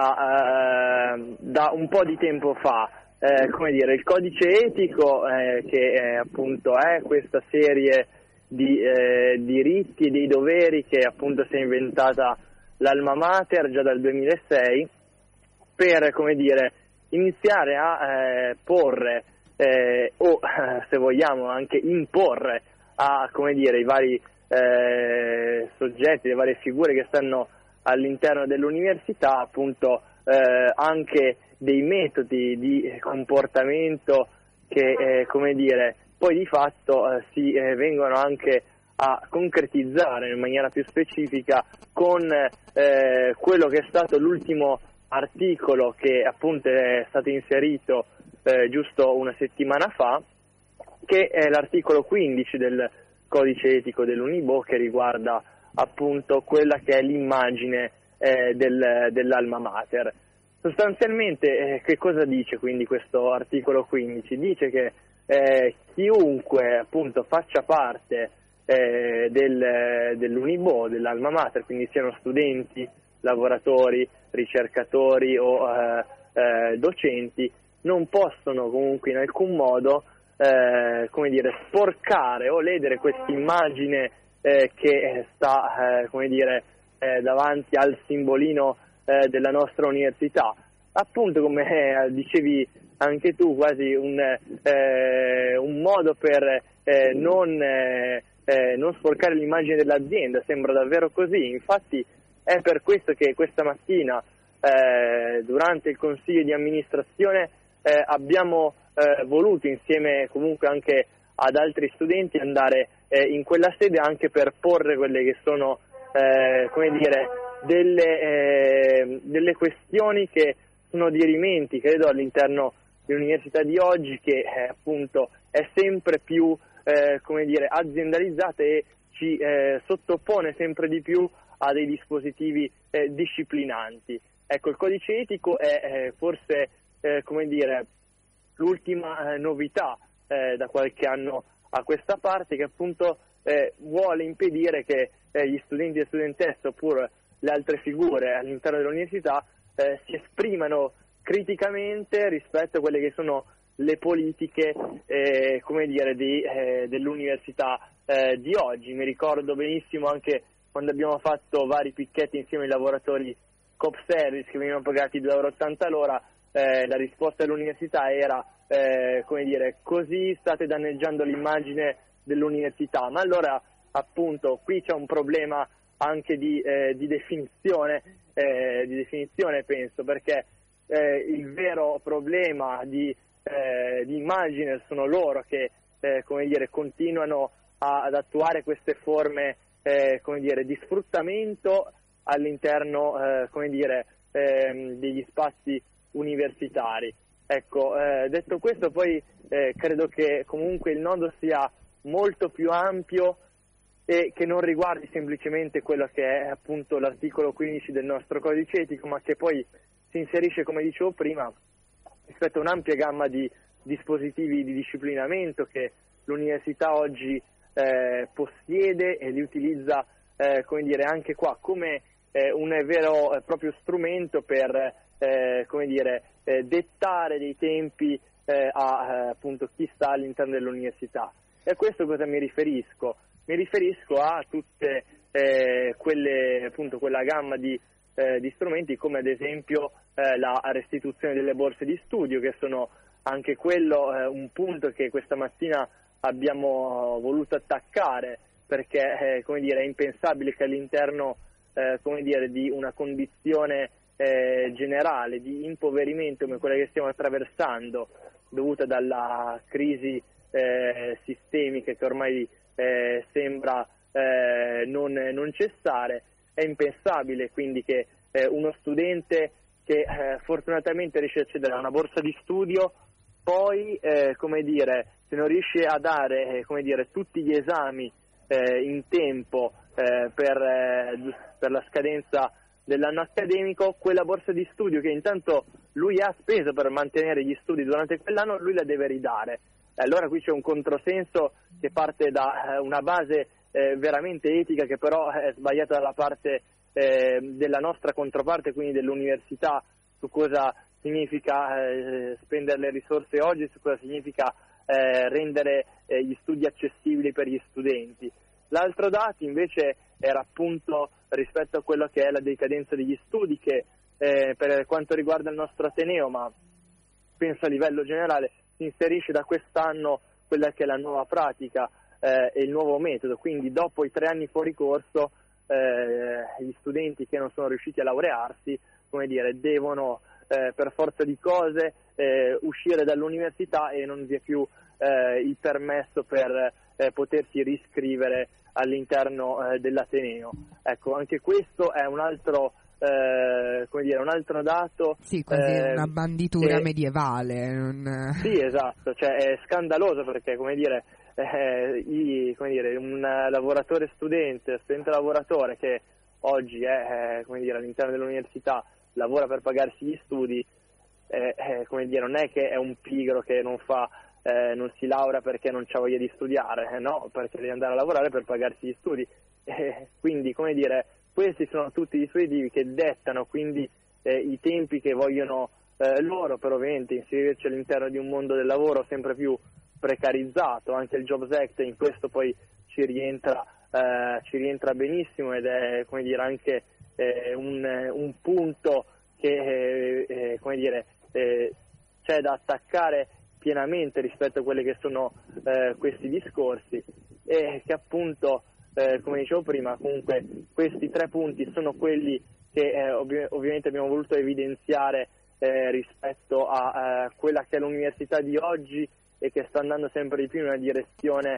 [SPEAKER 15] da, eh, da un po' di tempo fa, eh, come dire il codice etico eh, che eh, appunto è questa serie di eh, diritti e dei doveri che appunto si è inventata l'Alma Mater già dal duemilasei per come dire iniziare a eh, porre eh, o se vogliamo anche imporre a come dire i vari Eh, soggetti, le varie figure che stanno all'interno dell'università appunto eh, anche dei metodi di comportamento che eh, come dire poi di fatto eh, si eh, vengono anche a concretizzare in maniera più specifica con eh, quello che è stato l'ultimo articolo che appunto è stato inserito eh, giusto una settimana fa, che è l'articolo quindici del codice etico dell'Unibo, che riguarda appunto quella che è l'immagine eh, del, dell'Alma Mater. Sostanzialmente eh, che cosa dice quindi questo articolo quindici? Dice che eh, chiunque appunto faccia parte eh, del, dell'Unibo, dell'Alma Mater, quindi siano studenti, lavoratori, ricercatori o eh, eh, docenti, non possono comunque in alcun modo Eh, come dire sporcare o ledere questa immagine eh, che sta eh, come dire eh, davanti al simbolino eh, della nostra università, appunto come eh, dicevi anche tu, quasi un, eh, un modo per eh, non, eh, eh, non sporcare l'immagine dell'azienda. Sembra davvero così, infatti è per questo che questa mattina eh, durante il consiglio di amministrazione eh, abbiamo Eh, voluto insieme comunque anche ad altri studenti andare eh, in quella sede anche per porre quelle che sono eh, come dire delle, eh, delle questioni che sono dirimenti credo all'interno dell'università di oggi, che eh, appunto è sempre più eh, come dire aziendalizzata e ci eh, sottopone sempre di più a dei dispositivi eh, disciplinanti. Ecco, il codice etico è eh, forse eh, come dire l'ultima eh, novità eh, da qualche anno a questa parte, che appunto eh, vuole impedire che eh, gli studenti e studentesse oppure le altre figure all'interno dell'università eh, si esprimano criticamente rispetto a quelle che sono le politiche eh, come dire di, eh, dell'università eh, di oggi. Mi ricordo benissimo anche quando abbiamo fatto vari picchetti insieme ai lavoratori Coop Service che venivano pagati due euro e ottanta l'ora. Eh, la risposta dell'università era eh, come dire così state danneggiando l'immagine dell'università, ma allora appunto qui c'è un problema anche di, eh, di definizione eh, di definizione penso, perché eh, il vero problema di, eh, di immagine sono loro che eh, come dire continuano a, ad attuare queste forme eh, come dire di sfruttamento all'interno eh, come dire eh, degli spazi universitari. Ecco, eh, detto questo poi eh, credo che comunque il nodo sia molto più ampio e che non riguardi semplicemente quello che è appunto l'articolo quindici del nostro codice etico, ma che poi si inserisce, come dicevo prima, rispetto a un'ampia gamma di dispositivi di disciplinamento che l'università oggi eh, possiede e li utilizza eh, come dire, anche qua come eh, un vero e proprio strumento per eh, come dire, eh, dettare dei tempi eh, a eh, appunto chi sta all'interno dell'università. E a questo cosa mi riferisco? Mi riferisco a tutte eh, quelle, appunto, quella gamma di, eh, di strumenti, come ad esempio eh, la restituzione delle borse di studio, che sono anche quello eh, un punto che questa mattina abbiamo voluto attaccare, perché eh, come dire, è impensabile che all'interno eh, come dire, di una condizione eh, generale di impoverimento come quella che stiamo attraversando, dovuta dalla crisi eh, sistemica che ormai Eh, sembra eh, non, non cessare, è impensabile quindi che eh, uno studente che eh, fortunatamente riesce a accedere a una borsa di studio poi eh, come dire, se non riesce a dare eh, come dire, tutti gli esami eh, in tempo eh, per, eh, per la scadenza dell'anno accademico, quella borsa di studio che intanto lui ha speso per mantenere gli studi durante quell'anno, lui la deve ridare. Allora qui c'è un controsenso che parte da eh, una base eh, veramente etica, che però è sbagliata dalla parte eh, della nostra controparte, quindi dell'università, su cosa significa eh, spendere le risorse oggi, su cosa significa eh, rendere eh, gli studi accessibili per gli studenti. L'altro dato invece era appunto rispetto a quello che è la decadenza degli studi, che eh, per quanto riguarda il nostro Ateneo, ma penso a livello generale, si inserisce da quest'anno quella che è la nuova pratica eh, e il nuovo metodo, quindi dopo i tre anni fuori corso eh, gli studenti che non sono riusciti a laurearsi, come dire, devono eh, per forza di cose eh, uscire dall'università e non vi è più eh, il permesso per eh, potersi riscrivere all'interno eh, dell'Ateneo. Ecco, anche questo è un altro Eh, come dire, un altro dato.
[SPEAKER 2] Sì, quasi
[SPEAKER 15] eh,
[SPEAKER 2] una banditura
[SPEAKER 15] che,
[SPEAKER 2] medievale. Non...
[SPEAKER 15] Sì, esatto, cioè è scandaloso perché, come dire, eh, i, come dire, un lavoratore studente, studente lavoratore che oggi è eh, come dire, all'interno dell'università, lavora per pagarsi gli studi, eh, eh, come dire, non è che è un pigro che non fa eh, non si laurea perché non c'ha voglia di studiare, eh, no, perché deve andare a lavorare per pagarsi gli studi. Eh, quindi, come dire, questi sono tutti i dispositivi che dettano quindi eh, i tempi che vogliono eh, loro, per ovviamente inserirci all'interno di un mondo del lavoro sempre più precarizzato. Anche il Jobs Act in questo poi ci rientra, eh, ci rientra benissimo, ed è, come dire, anche eh, un, un punto che eh, eh, come dire, eh, c'è da attaccare pienamente rispetto a quelli che sono eh, questi discorsi, e che appunto Eh, come dicevo prima, comunque questi tre punti sono quelli che eh, ovvi- ovviamente abbiamo voluto evidenziare eh, rispetto a eh, quella che è l'università di oggi, e che sta andando sempre di più in una direzione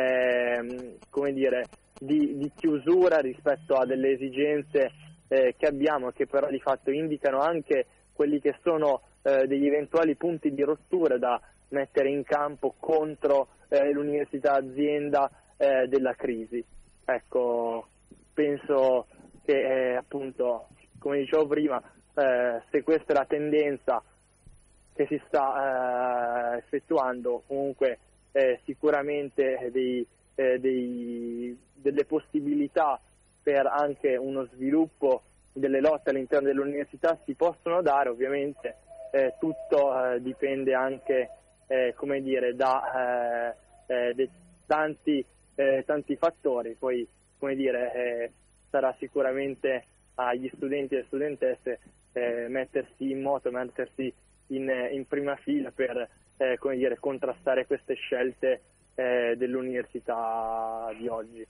[SPEAKER 15] eh, come dire, di, di chiusura rispetto a delle esigenze eh, che abbiamo, che però di fatto indicano anche quelli che sono eh, degli eventuali punti di rottura da mettere in campo contro eh, l'università azienda eh, della crisi. Ecco, penso che eh, appunto, come dicevo prima, eh, se questa è la tendenza che si sta eh, effettuando, comunque eh, sicuramente dei, eh, dei, delle possibilità per anche uno sviluppo delle lotte all'interno dell'università si possono dare. Ovviamente eh, tutto eh, dipende anche eh, come dire, da eh, eh, tanti Eh, tanti fattori, poi come dire eh, sarà sicuramente agli studenti e alle studentesse eh, mettersi in moto, mettersi in, in prima fila per eh, come dire, contrastare queste scelte eh, dell'università di oggi.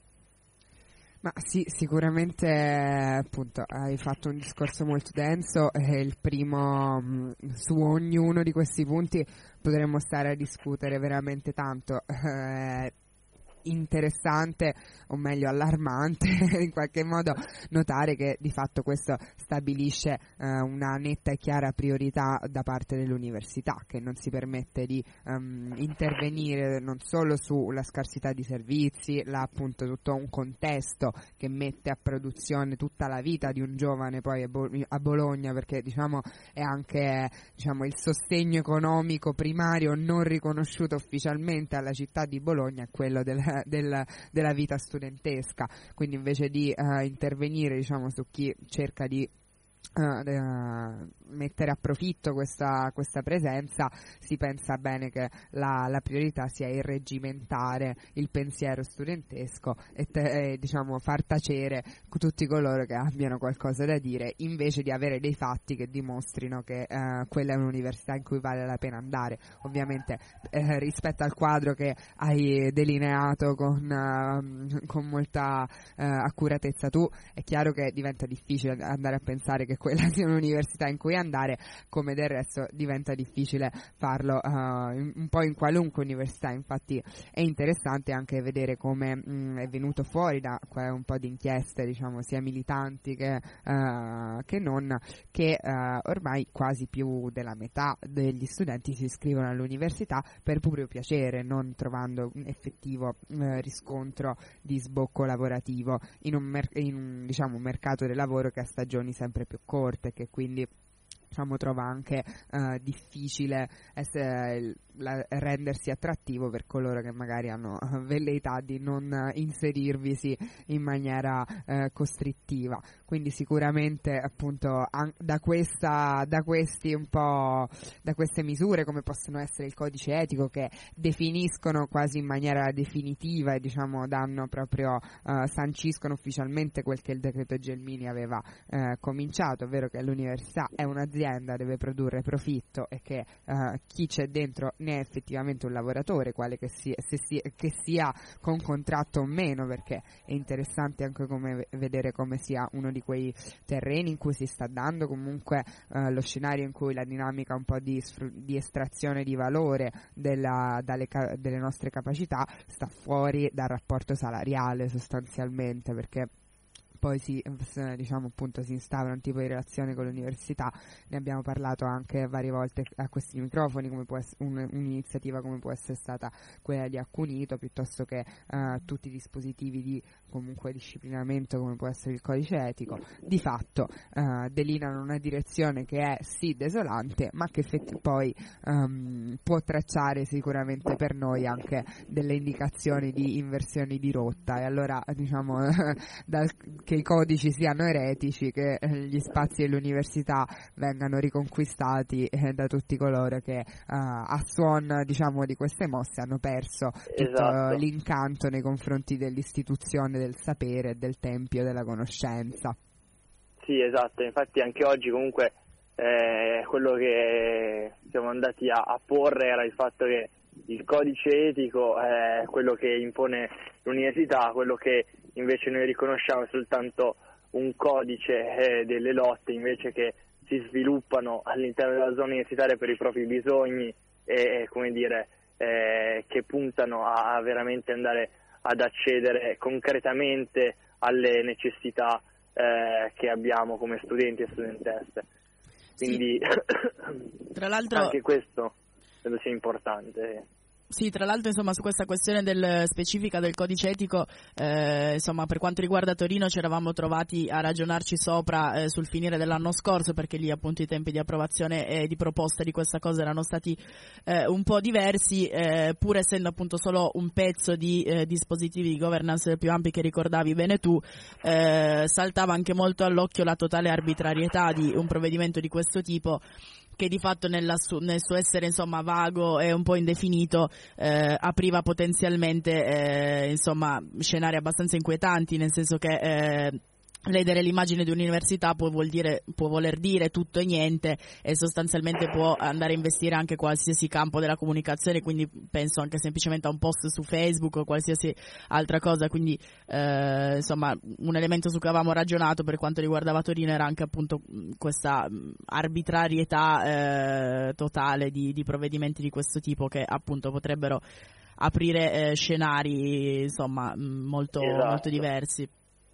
[SPEAKER 2] Ma sì, sicuramente appunto hai fatto un discorso molto denso, e il primo mh, su ognuno di questi punti potremmo stare a discutere veramente tanto. Eh, interessante, o meglio allarmante in qualche modo, notare che di fatto questo stabilisce eh, una netta e chiara priorità da parte dell'università, che non si permette di um, intervenire non solo sulla scarsità di servizi, là appunto tutto un contesto che mette a produzione tutta la vita di un giovane poi a, Bo- a Bologna, perché diciamo è anche diciamo il sostegno economico primario non riconosciuto ufficialmente alla città di Bologna, è quello del Del, della vita studentesca. Quindi invece di uh, intervenire diciamo su chi cerca di Uh, uh, mettere a profitto questa, questa presenza, si pensa bene che la, la priorità sia irreggimentare il pensiero studentesco e, te, e diciamo far tacere tutti coloro che abbiano qualcosa da dire, invece di avere dei fatti che dimostrino che uh, quella è un'università in cui vale la pena andare. Ovviamente eh, rispetto al quadro che hai delineato con, uh, con molta uh, accuratezza tu, è chiaro che diventa difficile andare a pensare che quella sia un'università in cui andare, come del resto diventa difficile farlo uh, in, un po' in qualunque università. Infatti è interessante anche vedere come mh, è venuto fuori da un po' di inchieste, diciamo sia militanti che, uh, che non, che uh, ormai quasi più della metà degli studenti si iscrivono all'università per puro piacere, non trovando un effettivo uh, riscontro di sbocco lavorativo in un, mer- in un diciamo, un mercato del lavoro che ha stagioni sempre più corte, che quindi diciamo trova anche uh, difficile essere, la, rendersi attrattivo per coloro che magari hanno uh, velleità di non uh, inserirvisi in maniera uh, costrittiva. Quindi sicuramente appunto an- da questa da questi un po' da queste misure, come possono essere il codice etico, che definiscono quasi in maniera definitiva e diciamo danno proprio uh, sanciscono ufficialmente quel che il decreto Gelmini aveva uh, cominciato, ovvero che l'università è un'azienda, deve produrre profitto e che uh, chi c'è dentro ne è effettivamente un lavoratore, quale che sia, se sia, che sia con contratto o meno, perché è interessante anche come vedere come sia uno di quei terreni in cui si sta dando comunque uh, lo scenario in cui la dinamica un po' di, di estrazione di valore della, dalle, delle nostre capacità sta fuori dal rapporto salariale sostanzialmente, perché poi si, diciamo appunto si instaura un tipo di relazione con l'università. Ne abbiamo parlato anche varie volte a questi microfoni, come può essere un, un'iniziativa come può essere stata quella di Accunito, piuttosto che uh, tutti i dispositivi di comunque disciplinamento come può essere il codice etico, di fatto uh, delineano una direzione che è sì desolante, ma che effetti poi um, può tracciare sicuramente per noi anche delle indicazioni di inversioni di rotta. E allora diciamo dal che i codici siano eretici, che eh, gli spazi dell'università vengano riconquistati eh, da tutti coloro che eh, a suon diciamo di queste mosse hanno perso tutto
[SPEAKER 15] esatto.
[SPEAKER 2] l'incanto nei confronti dell'istituzione del sapere, del tempio della conoscenza.
[SPEAKER 15] Sì, esatto, infatti anche oggi comunque eh, quello che siamo andati a, a porre era il fatto che il codice etico è quello che impone l'università, quello che invece noi riconosciamo soltanto un codice eh, delle lotte invece che si sviluppano all'interno della zona universitaria per i propri bisogni e, come dire, eh, che puntano a, a veramente andare ad accedere concretamente alle necessità eh, che abbiamo come studenti e studentesse. Quindi
[SPEAKER 1] sì. Tra l'altro
[SPEAKER 15] anche questo credo sia importante.
[SPEAKER 1] Sì, tra l'altro insomma su questa questione del, specifica del codice etico, eh, insomma per quanto riguarda Torino ci eravamo trovati a ragionarci sopra eh, sul finire dell'anno scorso, perché lì appunto i tempi di approvazione e di proposta di questa cosa erano stati eh, un po' diversi, eh, pur essendo appunto solo un pezzo di eh, dispositivi di governance più ampi che ricordavi bene tu, eh, saltava anche molto all'occhio la totale arbitrarietà di un provvedimento di questo tipo, che di fatto nella su, nel suo essere insomma vago e un po' indefinito eh, apriva potenzialmente eh, insomma scenari abbastanza inquietanti, nel senso che eh, ledere l'immagine di un'università può, vuol dire, può voler dire tutto e niente, e sostanzialmente può andare a investire anche qualsiasi campo della comunicazione, quindi penso anche semplicemente a un post su Facebook o qualsiasi altra cosa. Quindi eh, insomma un elemento su cui avevamo ragionato per quanto riguardava Torino era anche appunto questa arbitrarietà eh, totale di, di provvedimenti di questo tipo, che appunto potrebbero aprire eh, scenari insomma molto,
[SPEAKER 15] esatto.
[SPEAKER 1] molto diversi.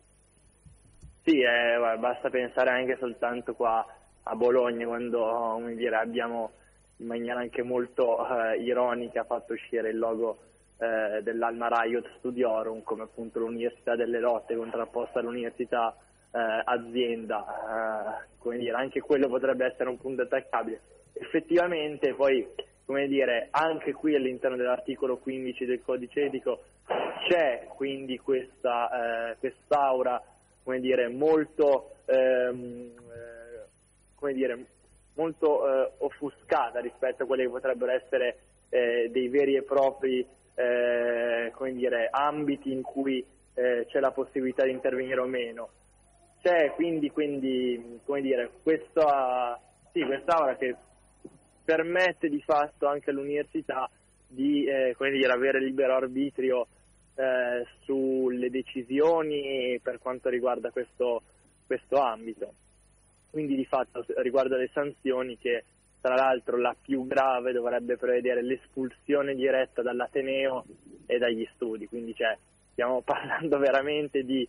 [SPEAKER 15] Sì, eh, basta pensare anche soltanto qua a Bologna, quando come dire, abbiamo in maniera anche molto eh, ironica fatto uscire il logo eh, dell'Alma Riot Studiorum come appunto l'università delle lotte contrapposta all'università eh, azienda, eh, come dire, anche quello potrebbe essere un punto attaccabile. Effettivamente poi, come dire, anche qui all'interno dell'articolo quindici del codice etico c'è quindi questa eh, quest'aura, come dire, molto ehm, eh, come dire, molto eh, offuscata rispetto a quelli che potrebbero essere eh, dei veri e propri eh, come dire, ambiti in cui eh, c'è la possibilità di intervenire o meno. C'è quindi, quindi come dire, questa, sì, quest'aura che permette di fatto anche all'università di eh, come dire, avere libero arbitrio eh, sulle decisioni per quanto riguarda questo, questo ambito. Quindi di fatto riguardo alle sanzioni, che tra l'altro la più grave dovrebbe prevedere l'espulsione diretta dall'Ateneo e dagli studi, quindi cioè, stiamo parlando veramente di,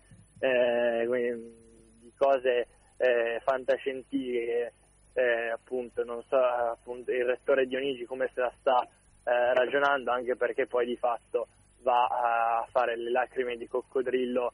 [SPEAKER 15] eh, di cose eh, fantascientifiche, eh, appunto, non so appunto, il rettore Dionigi come se la sta eh, ragionando, anche perché poi di fatto va a fare le lacrime di coccodrillo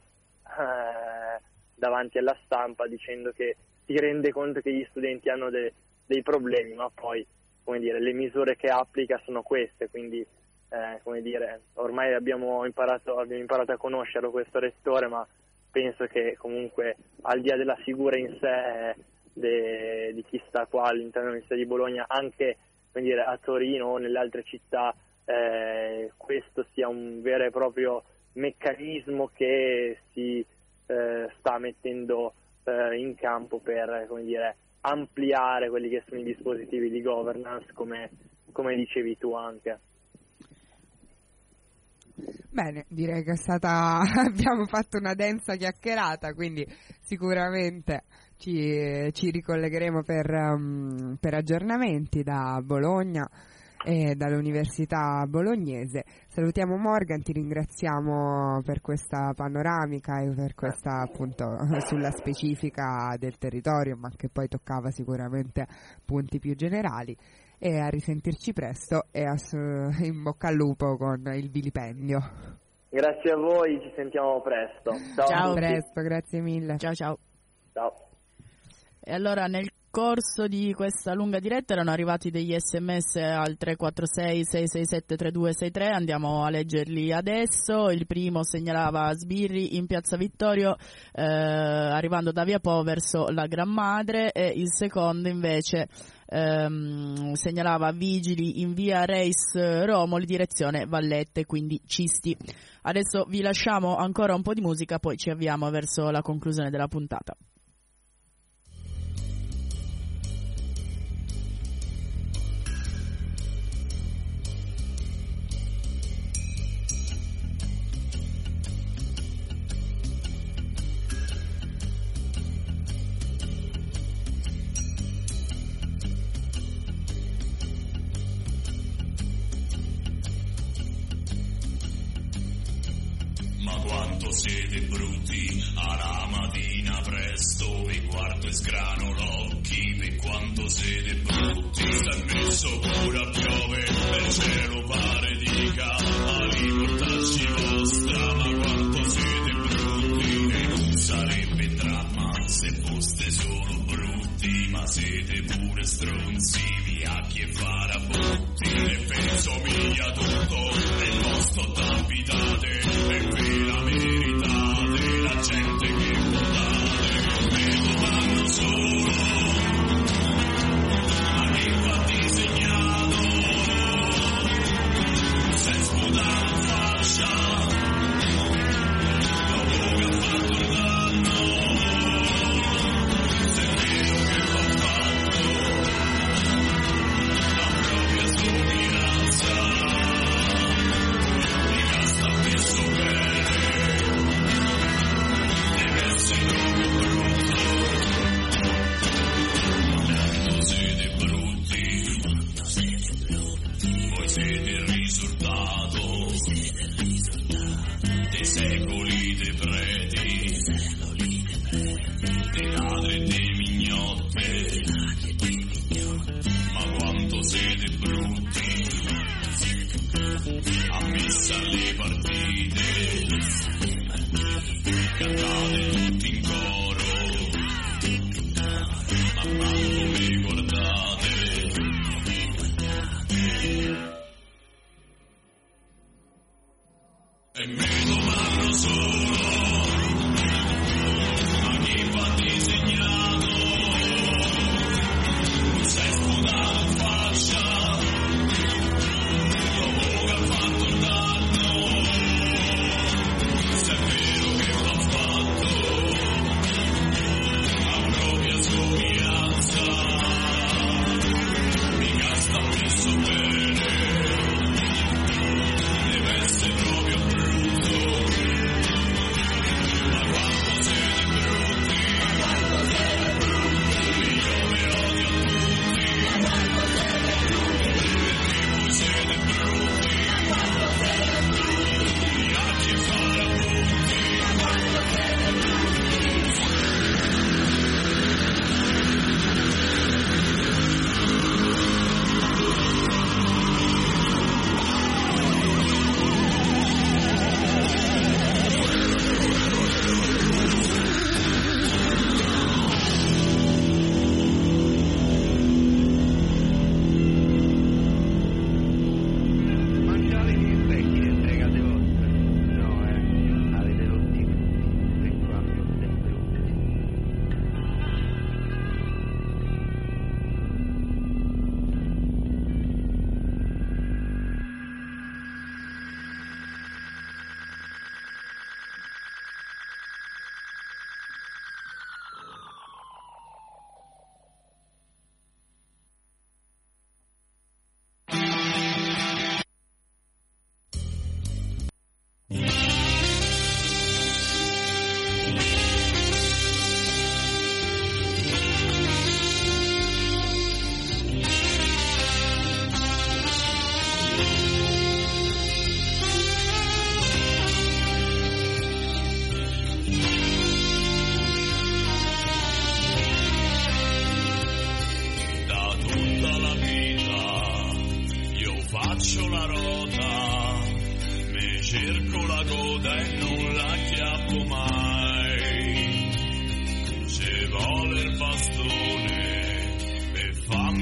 [SPEAKER 15] eh, davanti alla stampa dicendo che si rende conto che gli studenti hanno de, dei problemi, ma poi, come dire, le misure che applica sono queste, quindi eh, come dire, ormai abbiamo imparato, abbiamo imparato a conoscerlo questo rettore, ma penso che comunque al di là della figura in sé de, di chi sta qua all'interno dell'Università di Bologna, anche come dire, a Torino o nelle altre città, eh, questo sia un vero e proprio meccanismo che si eh, sta mettendo in campo per, come dire, ampliare quelli che sono i dispositivi di governance, come, come dicevi tu anche.
[SPEAKER 2] Bene, direi che è stata abbiamo fatto una densa chiacchierata, quindi sicuramente ci, ci ricollegheremo per, um, per aggiornamenti da Bologna e dall'Università Bolognese. Salutiamo Morgan, ti ringraziamo per questa panoramica e per questa appunto sulla specifica del territorio, ma che poi toccava sicuramente punti più generali, e a risentirci presto e a, in bocca al lupo con il vilipendio.
[SPEAKER 15] Grazie a voi, ci sentiamo presto. Ciao,
[SPEAKER 2] ciao,
[SPEAKER 15] a
[SPEAKER 2] presto, grazie mille.
[SPEAKER 1] Ciao ciao.
[SPEAKER 15] Ciao.
[SPEAKER 1] E allora nel corso di questa lunga diretta erano arrivati degli sms al tre quattro sei sei sei sette tre due sei tre, andiamo a leggerli adesso. Il primo segnalava sbirri in piazza Vittorio eh, arrivando da Via Po verso la Gran Madre, e il secondo invece ehm, segnalava vigili in via Reis Romoli direzione Vallette, quindi Cisti. Adesso vi lasciamo ancora un po' di musica, poi ci avviamo verso la conclusione della puntata.
[SPEAKER 3] Siete brutti, alla mattina presto vi guardo e sgrano l'occhi, per quanto siete brutti, s'è messo pure a piove, il cielo pare dica, a riportarci vostra, ma quanto siete brutti, e non sarebbe dramma se foste solo brutti, ma siete pure stronzi, viacchi e farabutti, e penso mia tutto, nel posto t'abitate, e ve la meritate, la gente che votate, ve lo danno solo, ma che va disegnato, se sputano in faccia, dopo che ha fatto il danno, se è vero che l'ho fatto, la propria somiglianza, mica sta messo bene, deve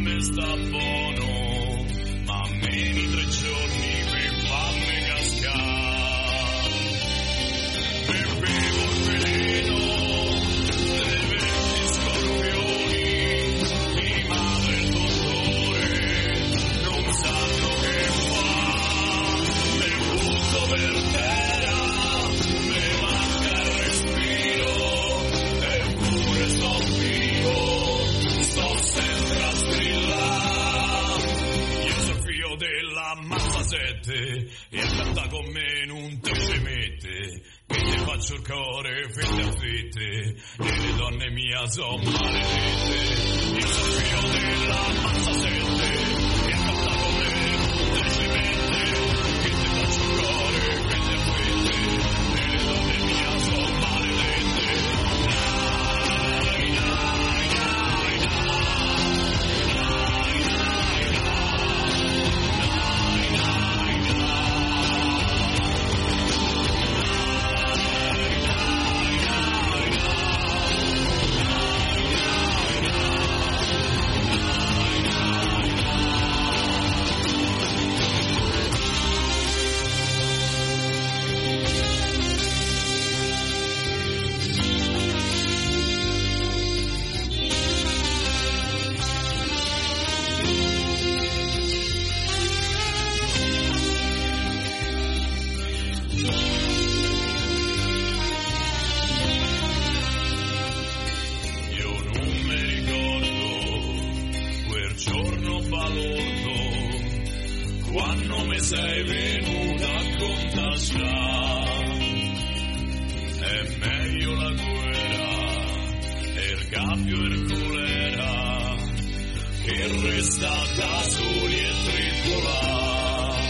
[SPEAKER 3] me sta buono, ma meni tre giorni per farmi cascare. Bevevo il veleno delle vecchi scorpioni, mi madre e il dottore non sanno che fa, me butto per terra, me manca il respiro, eppure sto vivo, sto sempre a strillare. Io sono figlio della mazza sette e a cantare con me non te ci mette, che ti faccio il cuore fette a fette e le donne mia sono maledette. Io sono figlio della mazza sette e a cantare con me non te ci mette, che ti faccio il cuore fette a fette e le donne mia sono maledette. Nai, nai, nai, quando mi sei venuta a contagiare. È meglio la guerra, e il gabbio e il colera, che resta da soli e tribolare.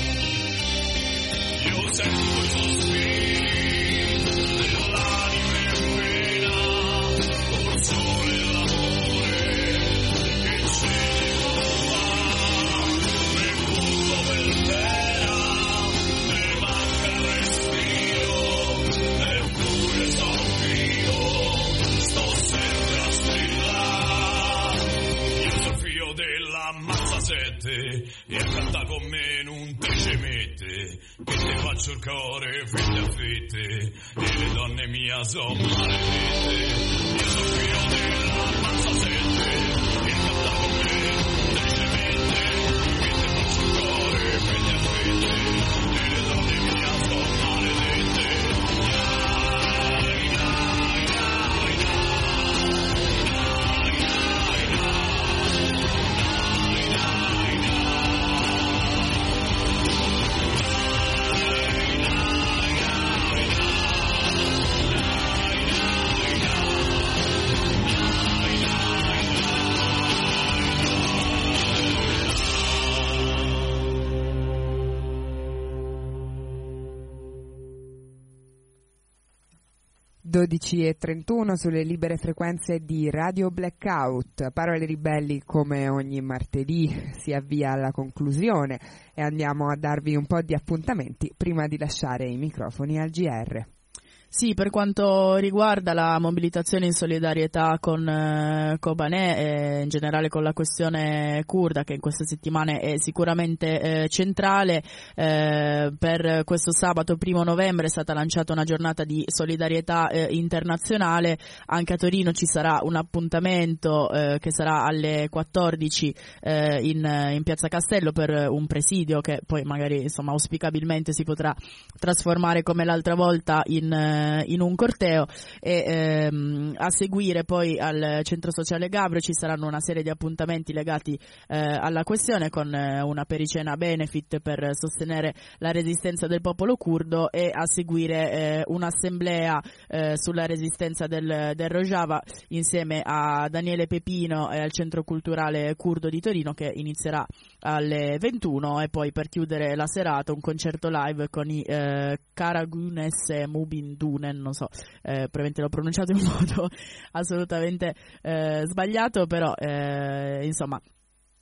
[SPEAKER 3] Io sento i sospiri dell'anima in pena, col sole e l'amore che ce ne può fare. Me butto per terra, me manca il respiro, eppure sono vivo, sto sempre a strillare. Io sono figlio della mazza sette e a cantare con me non te ci mette, che te faccio il cuore fette a fette e le donne mia sono maledette. Io sono figlio della mazza sette e a cantare con me non te ci mette, che te faccio il cuore fette a fette e le donne mia sono maledette. Nai, nai, nai, nai, nai, nai, nai,
[SPEAKER 2] dodici e trentuno sulle libere frequenze di Radio Blackout. Parole ribelli, come ogni martedì, si avvia alla conclusione e andiamo a darvi un po' di appuntamenti prima di lasciare i microfoni al G R.
[SPEAKER 1] Sì, per quanto riguarda la mobilitazione in solidarietà con eh, Kobané e in generale con la questione curda, che in queste settimane è sicuramente eh, centrale, eh, per questo sabato primo novembre è stata lanciata una giornata di solidarietà eh, internazionale. Anche a Torino ci sarà un appuntamento eh, che sarà alle quattordici eh, in, in Piazza Castello per un presidio che poi magari, insomma, auspicabilmente si potrà trasformare come l'altra volta in in un corteo. E ehm, a seguire poi al centro sociale Gabro ci saranno una serie di appuntamenti legati eh, alla questione, con eh, una pericena benefit per sostenere la resistenza del popolo curdo, e a seguire eh, un'assemblea eh, sulla resistenza del, del Rojava insieme a Daniele Pepino e al centro culturale curdo di Torino, che inizierà alle ventuno, e poi per chiudere la serata un concerto live con i eh, Karagunes Mubindunen, non so, eh, probabilmente l'ho pronunciato in un modo assolutamente eh, sbagliato, però eh, insomma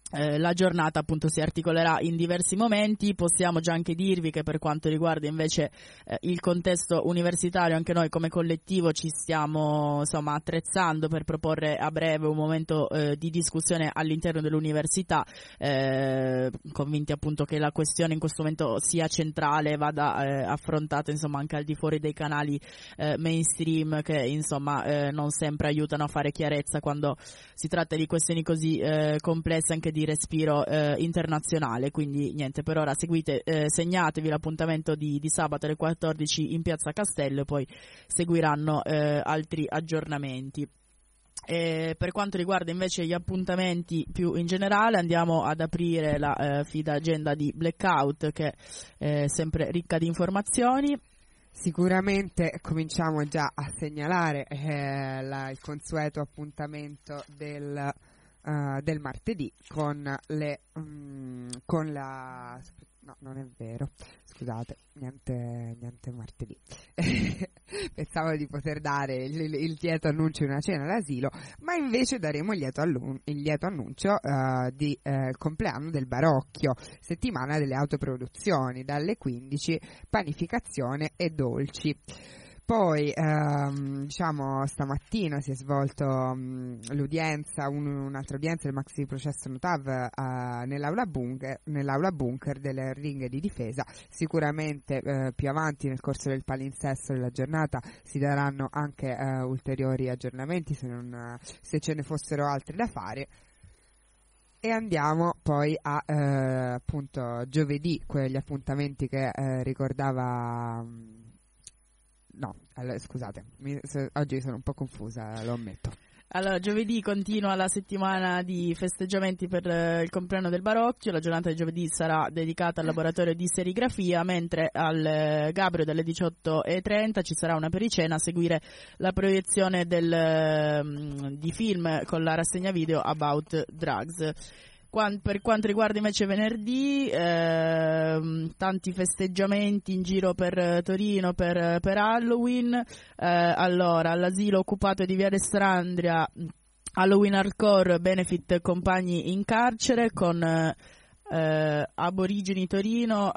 [SPEAKER 1] Eh, la giornata appunto si articolerà in diversi momenti. Possiamo già anche dirvi che per quanto riguarda invece eh, il contesto universitario, anche noi come collettivo ci stiamo insomma attrezzando per proporre a breve un momento eh, di discussione all'interno dell'università, eh, convinti appunto che la questione in questo momento sia centrale, vada eh, affrontata insomma anche al di fuori dei canali eh, mainstream, che insomma eh, non sempre aiutano a fare chiarezza quando si tratta di questioni così eh, complesse anche di di respiro eh, internazionale. Quindi niente, per ora seguite, eh, segnatevi l'appuntamento di, di sabato alle quattordici in Piazza Castello e poi seguiranno eh, altri aggiornamenti. E per quanto riguarda invece gli appuntamenti più in generale, andiamo ad aprire la eh, fida agenda di Blackout, che è sempre ricca di informazioni.
[SPEAKER 2] Sicuramente cominciamo già a segnalare eh, la, il consueto appuntamento del Uh, del martedì con le um, con la no, non è vero, scusate, niente niente martedì. Pensavo di poter dare il, il lieto annuncio di una cena all'asilo, ma invece daremo il lieto, allun- il lieto annuncio uh, di uh, compleanno del Barocchio, settimana delle autoproduzioni, dalle quindici, panificazione e dolci. Poi ehm, diciamo stamattina si è svolto um, l'udienza, un, un'altra udienza del maxi processo Notav uh, nell'aula bunker, nell'aula bunker delle ringhe di difesa. Sicuramente uh, più avanti nel corso del palinsesto della giornata si daranno anche uh, ulteriori aggiornamenti se, non, uh, se ce ne fossero altri da fare. E andiamo poi a uh, appunto giovedì, quegli appuntamenti che uh, ricordava... Um, No, allora, scusate, mi, se, oggi sono un po' confusa, lo ammetto.
[SPEAKER 1] Allora, giovedì continua la settimana di festeggiamenti per eh, il compleanno del Barocchio. La giornata di giovedì sarà dedicata al laboratorio di serigrafia, mentre al eh, Gabrio dalle diciotto e trenta ci sarà una pericena a seguire la proiezione del, eh, di film con la rassegna video About Drugs. Per quanto riguarda invece venerdì, eh, tanti festeggiamenti in giro per Torino per, per Halloween. Eh, allora, all'asilo occupato di Viale Strandria, Halloween Hardcore, benefit compagni in carcere con eh, Aborigini Torino,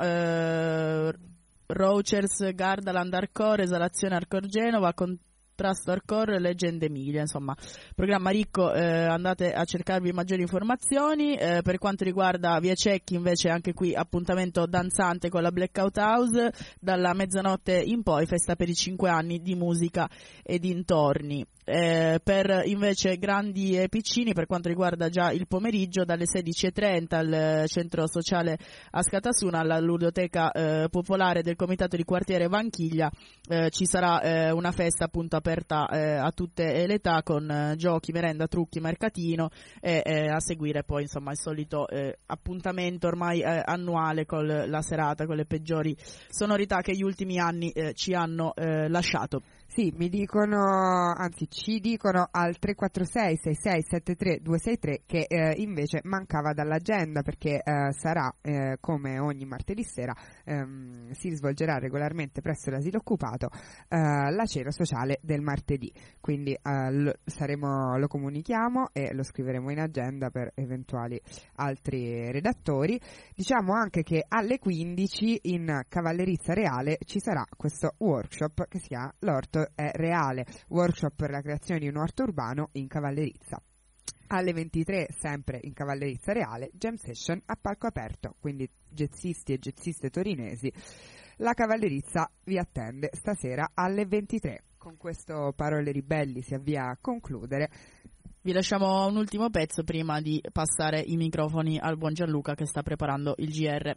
[SPEAKER 1] eh, Roachers, Gardaland Hardcore, Esalazione Hardcore Genova, con Trust Hardcore, Legend Emilia. Insomma, programma ricco, eh, andate a cercarvi maggiori informazioni. Eh, per quanto riguarda Via Cecchi invece, anche qui appuntamento danzante con la Blackout House dalla mezzanotte in poi, festa per i cinque anni di musica e dintorni. Eh, per invece grandi e piccini, per quanto riguarda già il pomeriggio, dalle sedici e trenta al centro sociale Ascatasuna, alla ludoteca eh, popolare del comitato di quartiere Vanchiglia, eh, ci sarà eh, una festa appunto aperta eh, a tutte le età, con eh, giochi, merenda, trucchi, mercatino e eh, a seguire poi insomma il solito eh, appuntamento ormai eh, annuale con la serata, con le peggiori sonorità che gli ultimi anni eh, ci hanno eh, lasciato.
[SPEAKER 2] Sì, mi dicono, anzi ci dicono al tre quattro sei sei sei sette tre due sei tre che eh, invece mancava dall'agenda, perché eh, sarà eh, come ogni martedì sera ehm, si svolgerà regolarmente presso l'asilo occupato eh, la cena sociale del martedì, quindi eh, lo, saremo, lo comunichiamo e lo scriveremo in agenda per eventuali altri redattori. Diciamo anche che alle quindici in Cavallerizza Reale ci sarà questo workshop che si chiama L'Orto è Reale, workshop per la creazione di un orto urbano in Cavallerizza. Alle ventitré, sempre in Cavallerizza Reale, jam session a palco aperto, quindi jazzisti e jazziste torinesi. La Cavallerizza vi attende stasera alle ventitré. Con questo Parole Ribelli si avvia a concludere.
[SPEAKER 1] Vi lasciamo un ultimo pezzo prima di passare i microfoni al buon Gianluca che sta preparando il G R.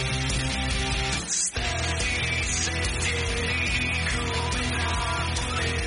[SPEAKER 14] Sentieri come Napoli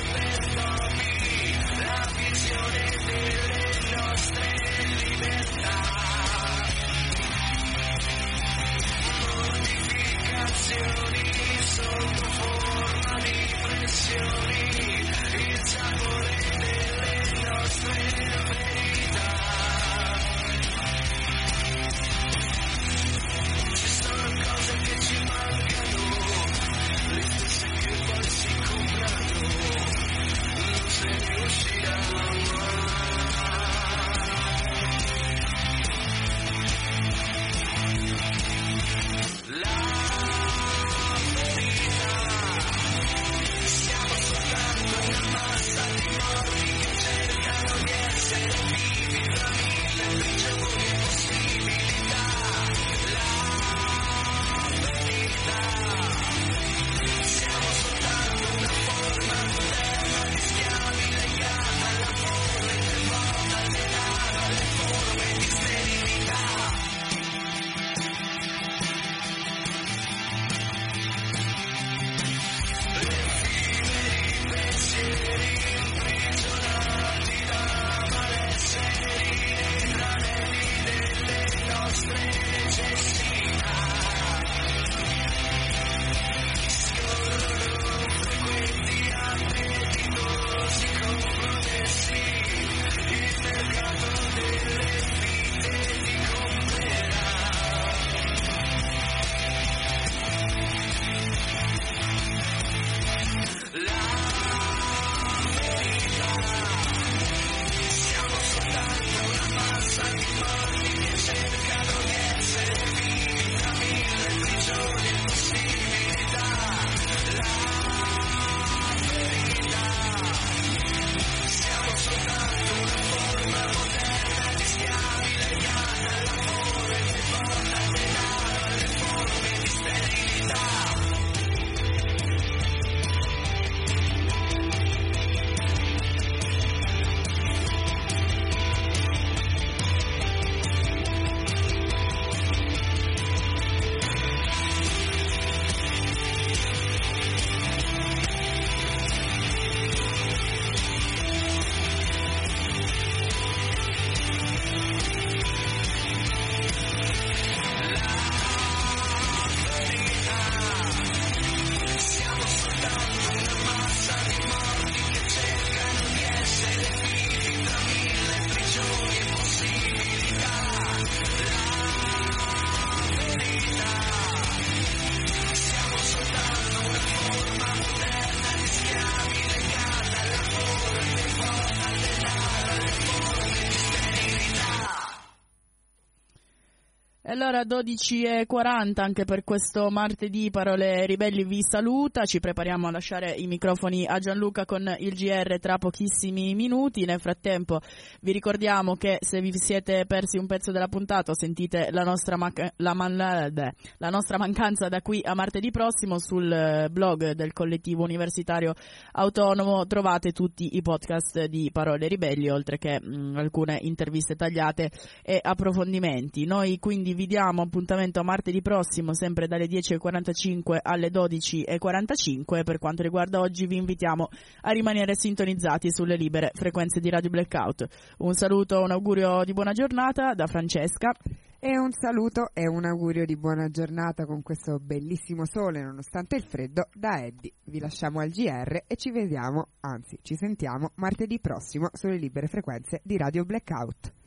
[SPEAKER 1] Allora dodici e quaranta anche per questo martedì Parole Ribelli vi saluta, ci prepariamo a lasciare i microfoni a Gianluca con il G R tra pochissimi minuti. Nel frattempo vi ricordiamo che se vi siete persi un pezzo della puntata o sentite la nostra, mac- la, man- la nostra mancanza da qui a martedì prossimo, sul blog del collettivo universitario autonomo trovate tutti i podcast di Parole Ribelli, oltre che mh, alcune interviste tagliate e approfondimenti. Noi quindi vi diamo appuntamento a martedì prossimo, sempre dalle dieci e quarantacinque alle dodici e quarantacinque. Per quanto riguarda oggi vi invitiamo a rimanere sintonizzati sulle libere frequenze di Radio Blackout. Un saluto, un augurio di buona giornata da Francesca.
[SPEAKER 2] E un saluto e un augurio di buona giornata con questo bellissimo sole nonostante il freddo da Eddie. Vi lasciamo al G R e ci vediamo, anzi ci sentiamo martedì prossimo sulle libere frequenze di Radio Blackout.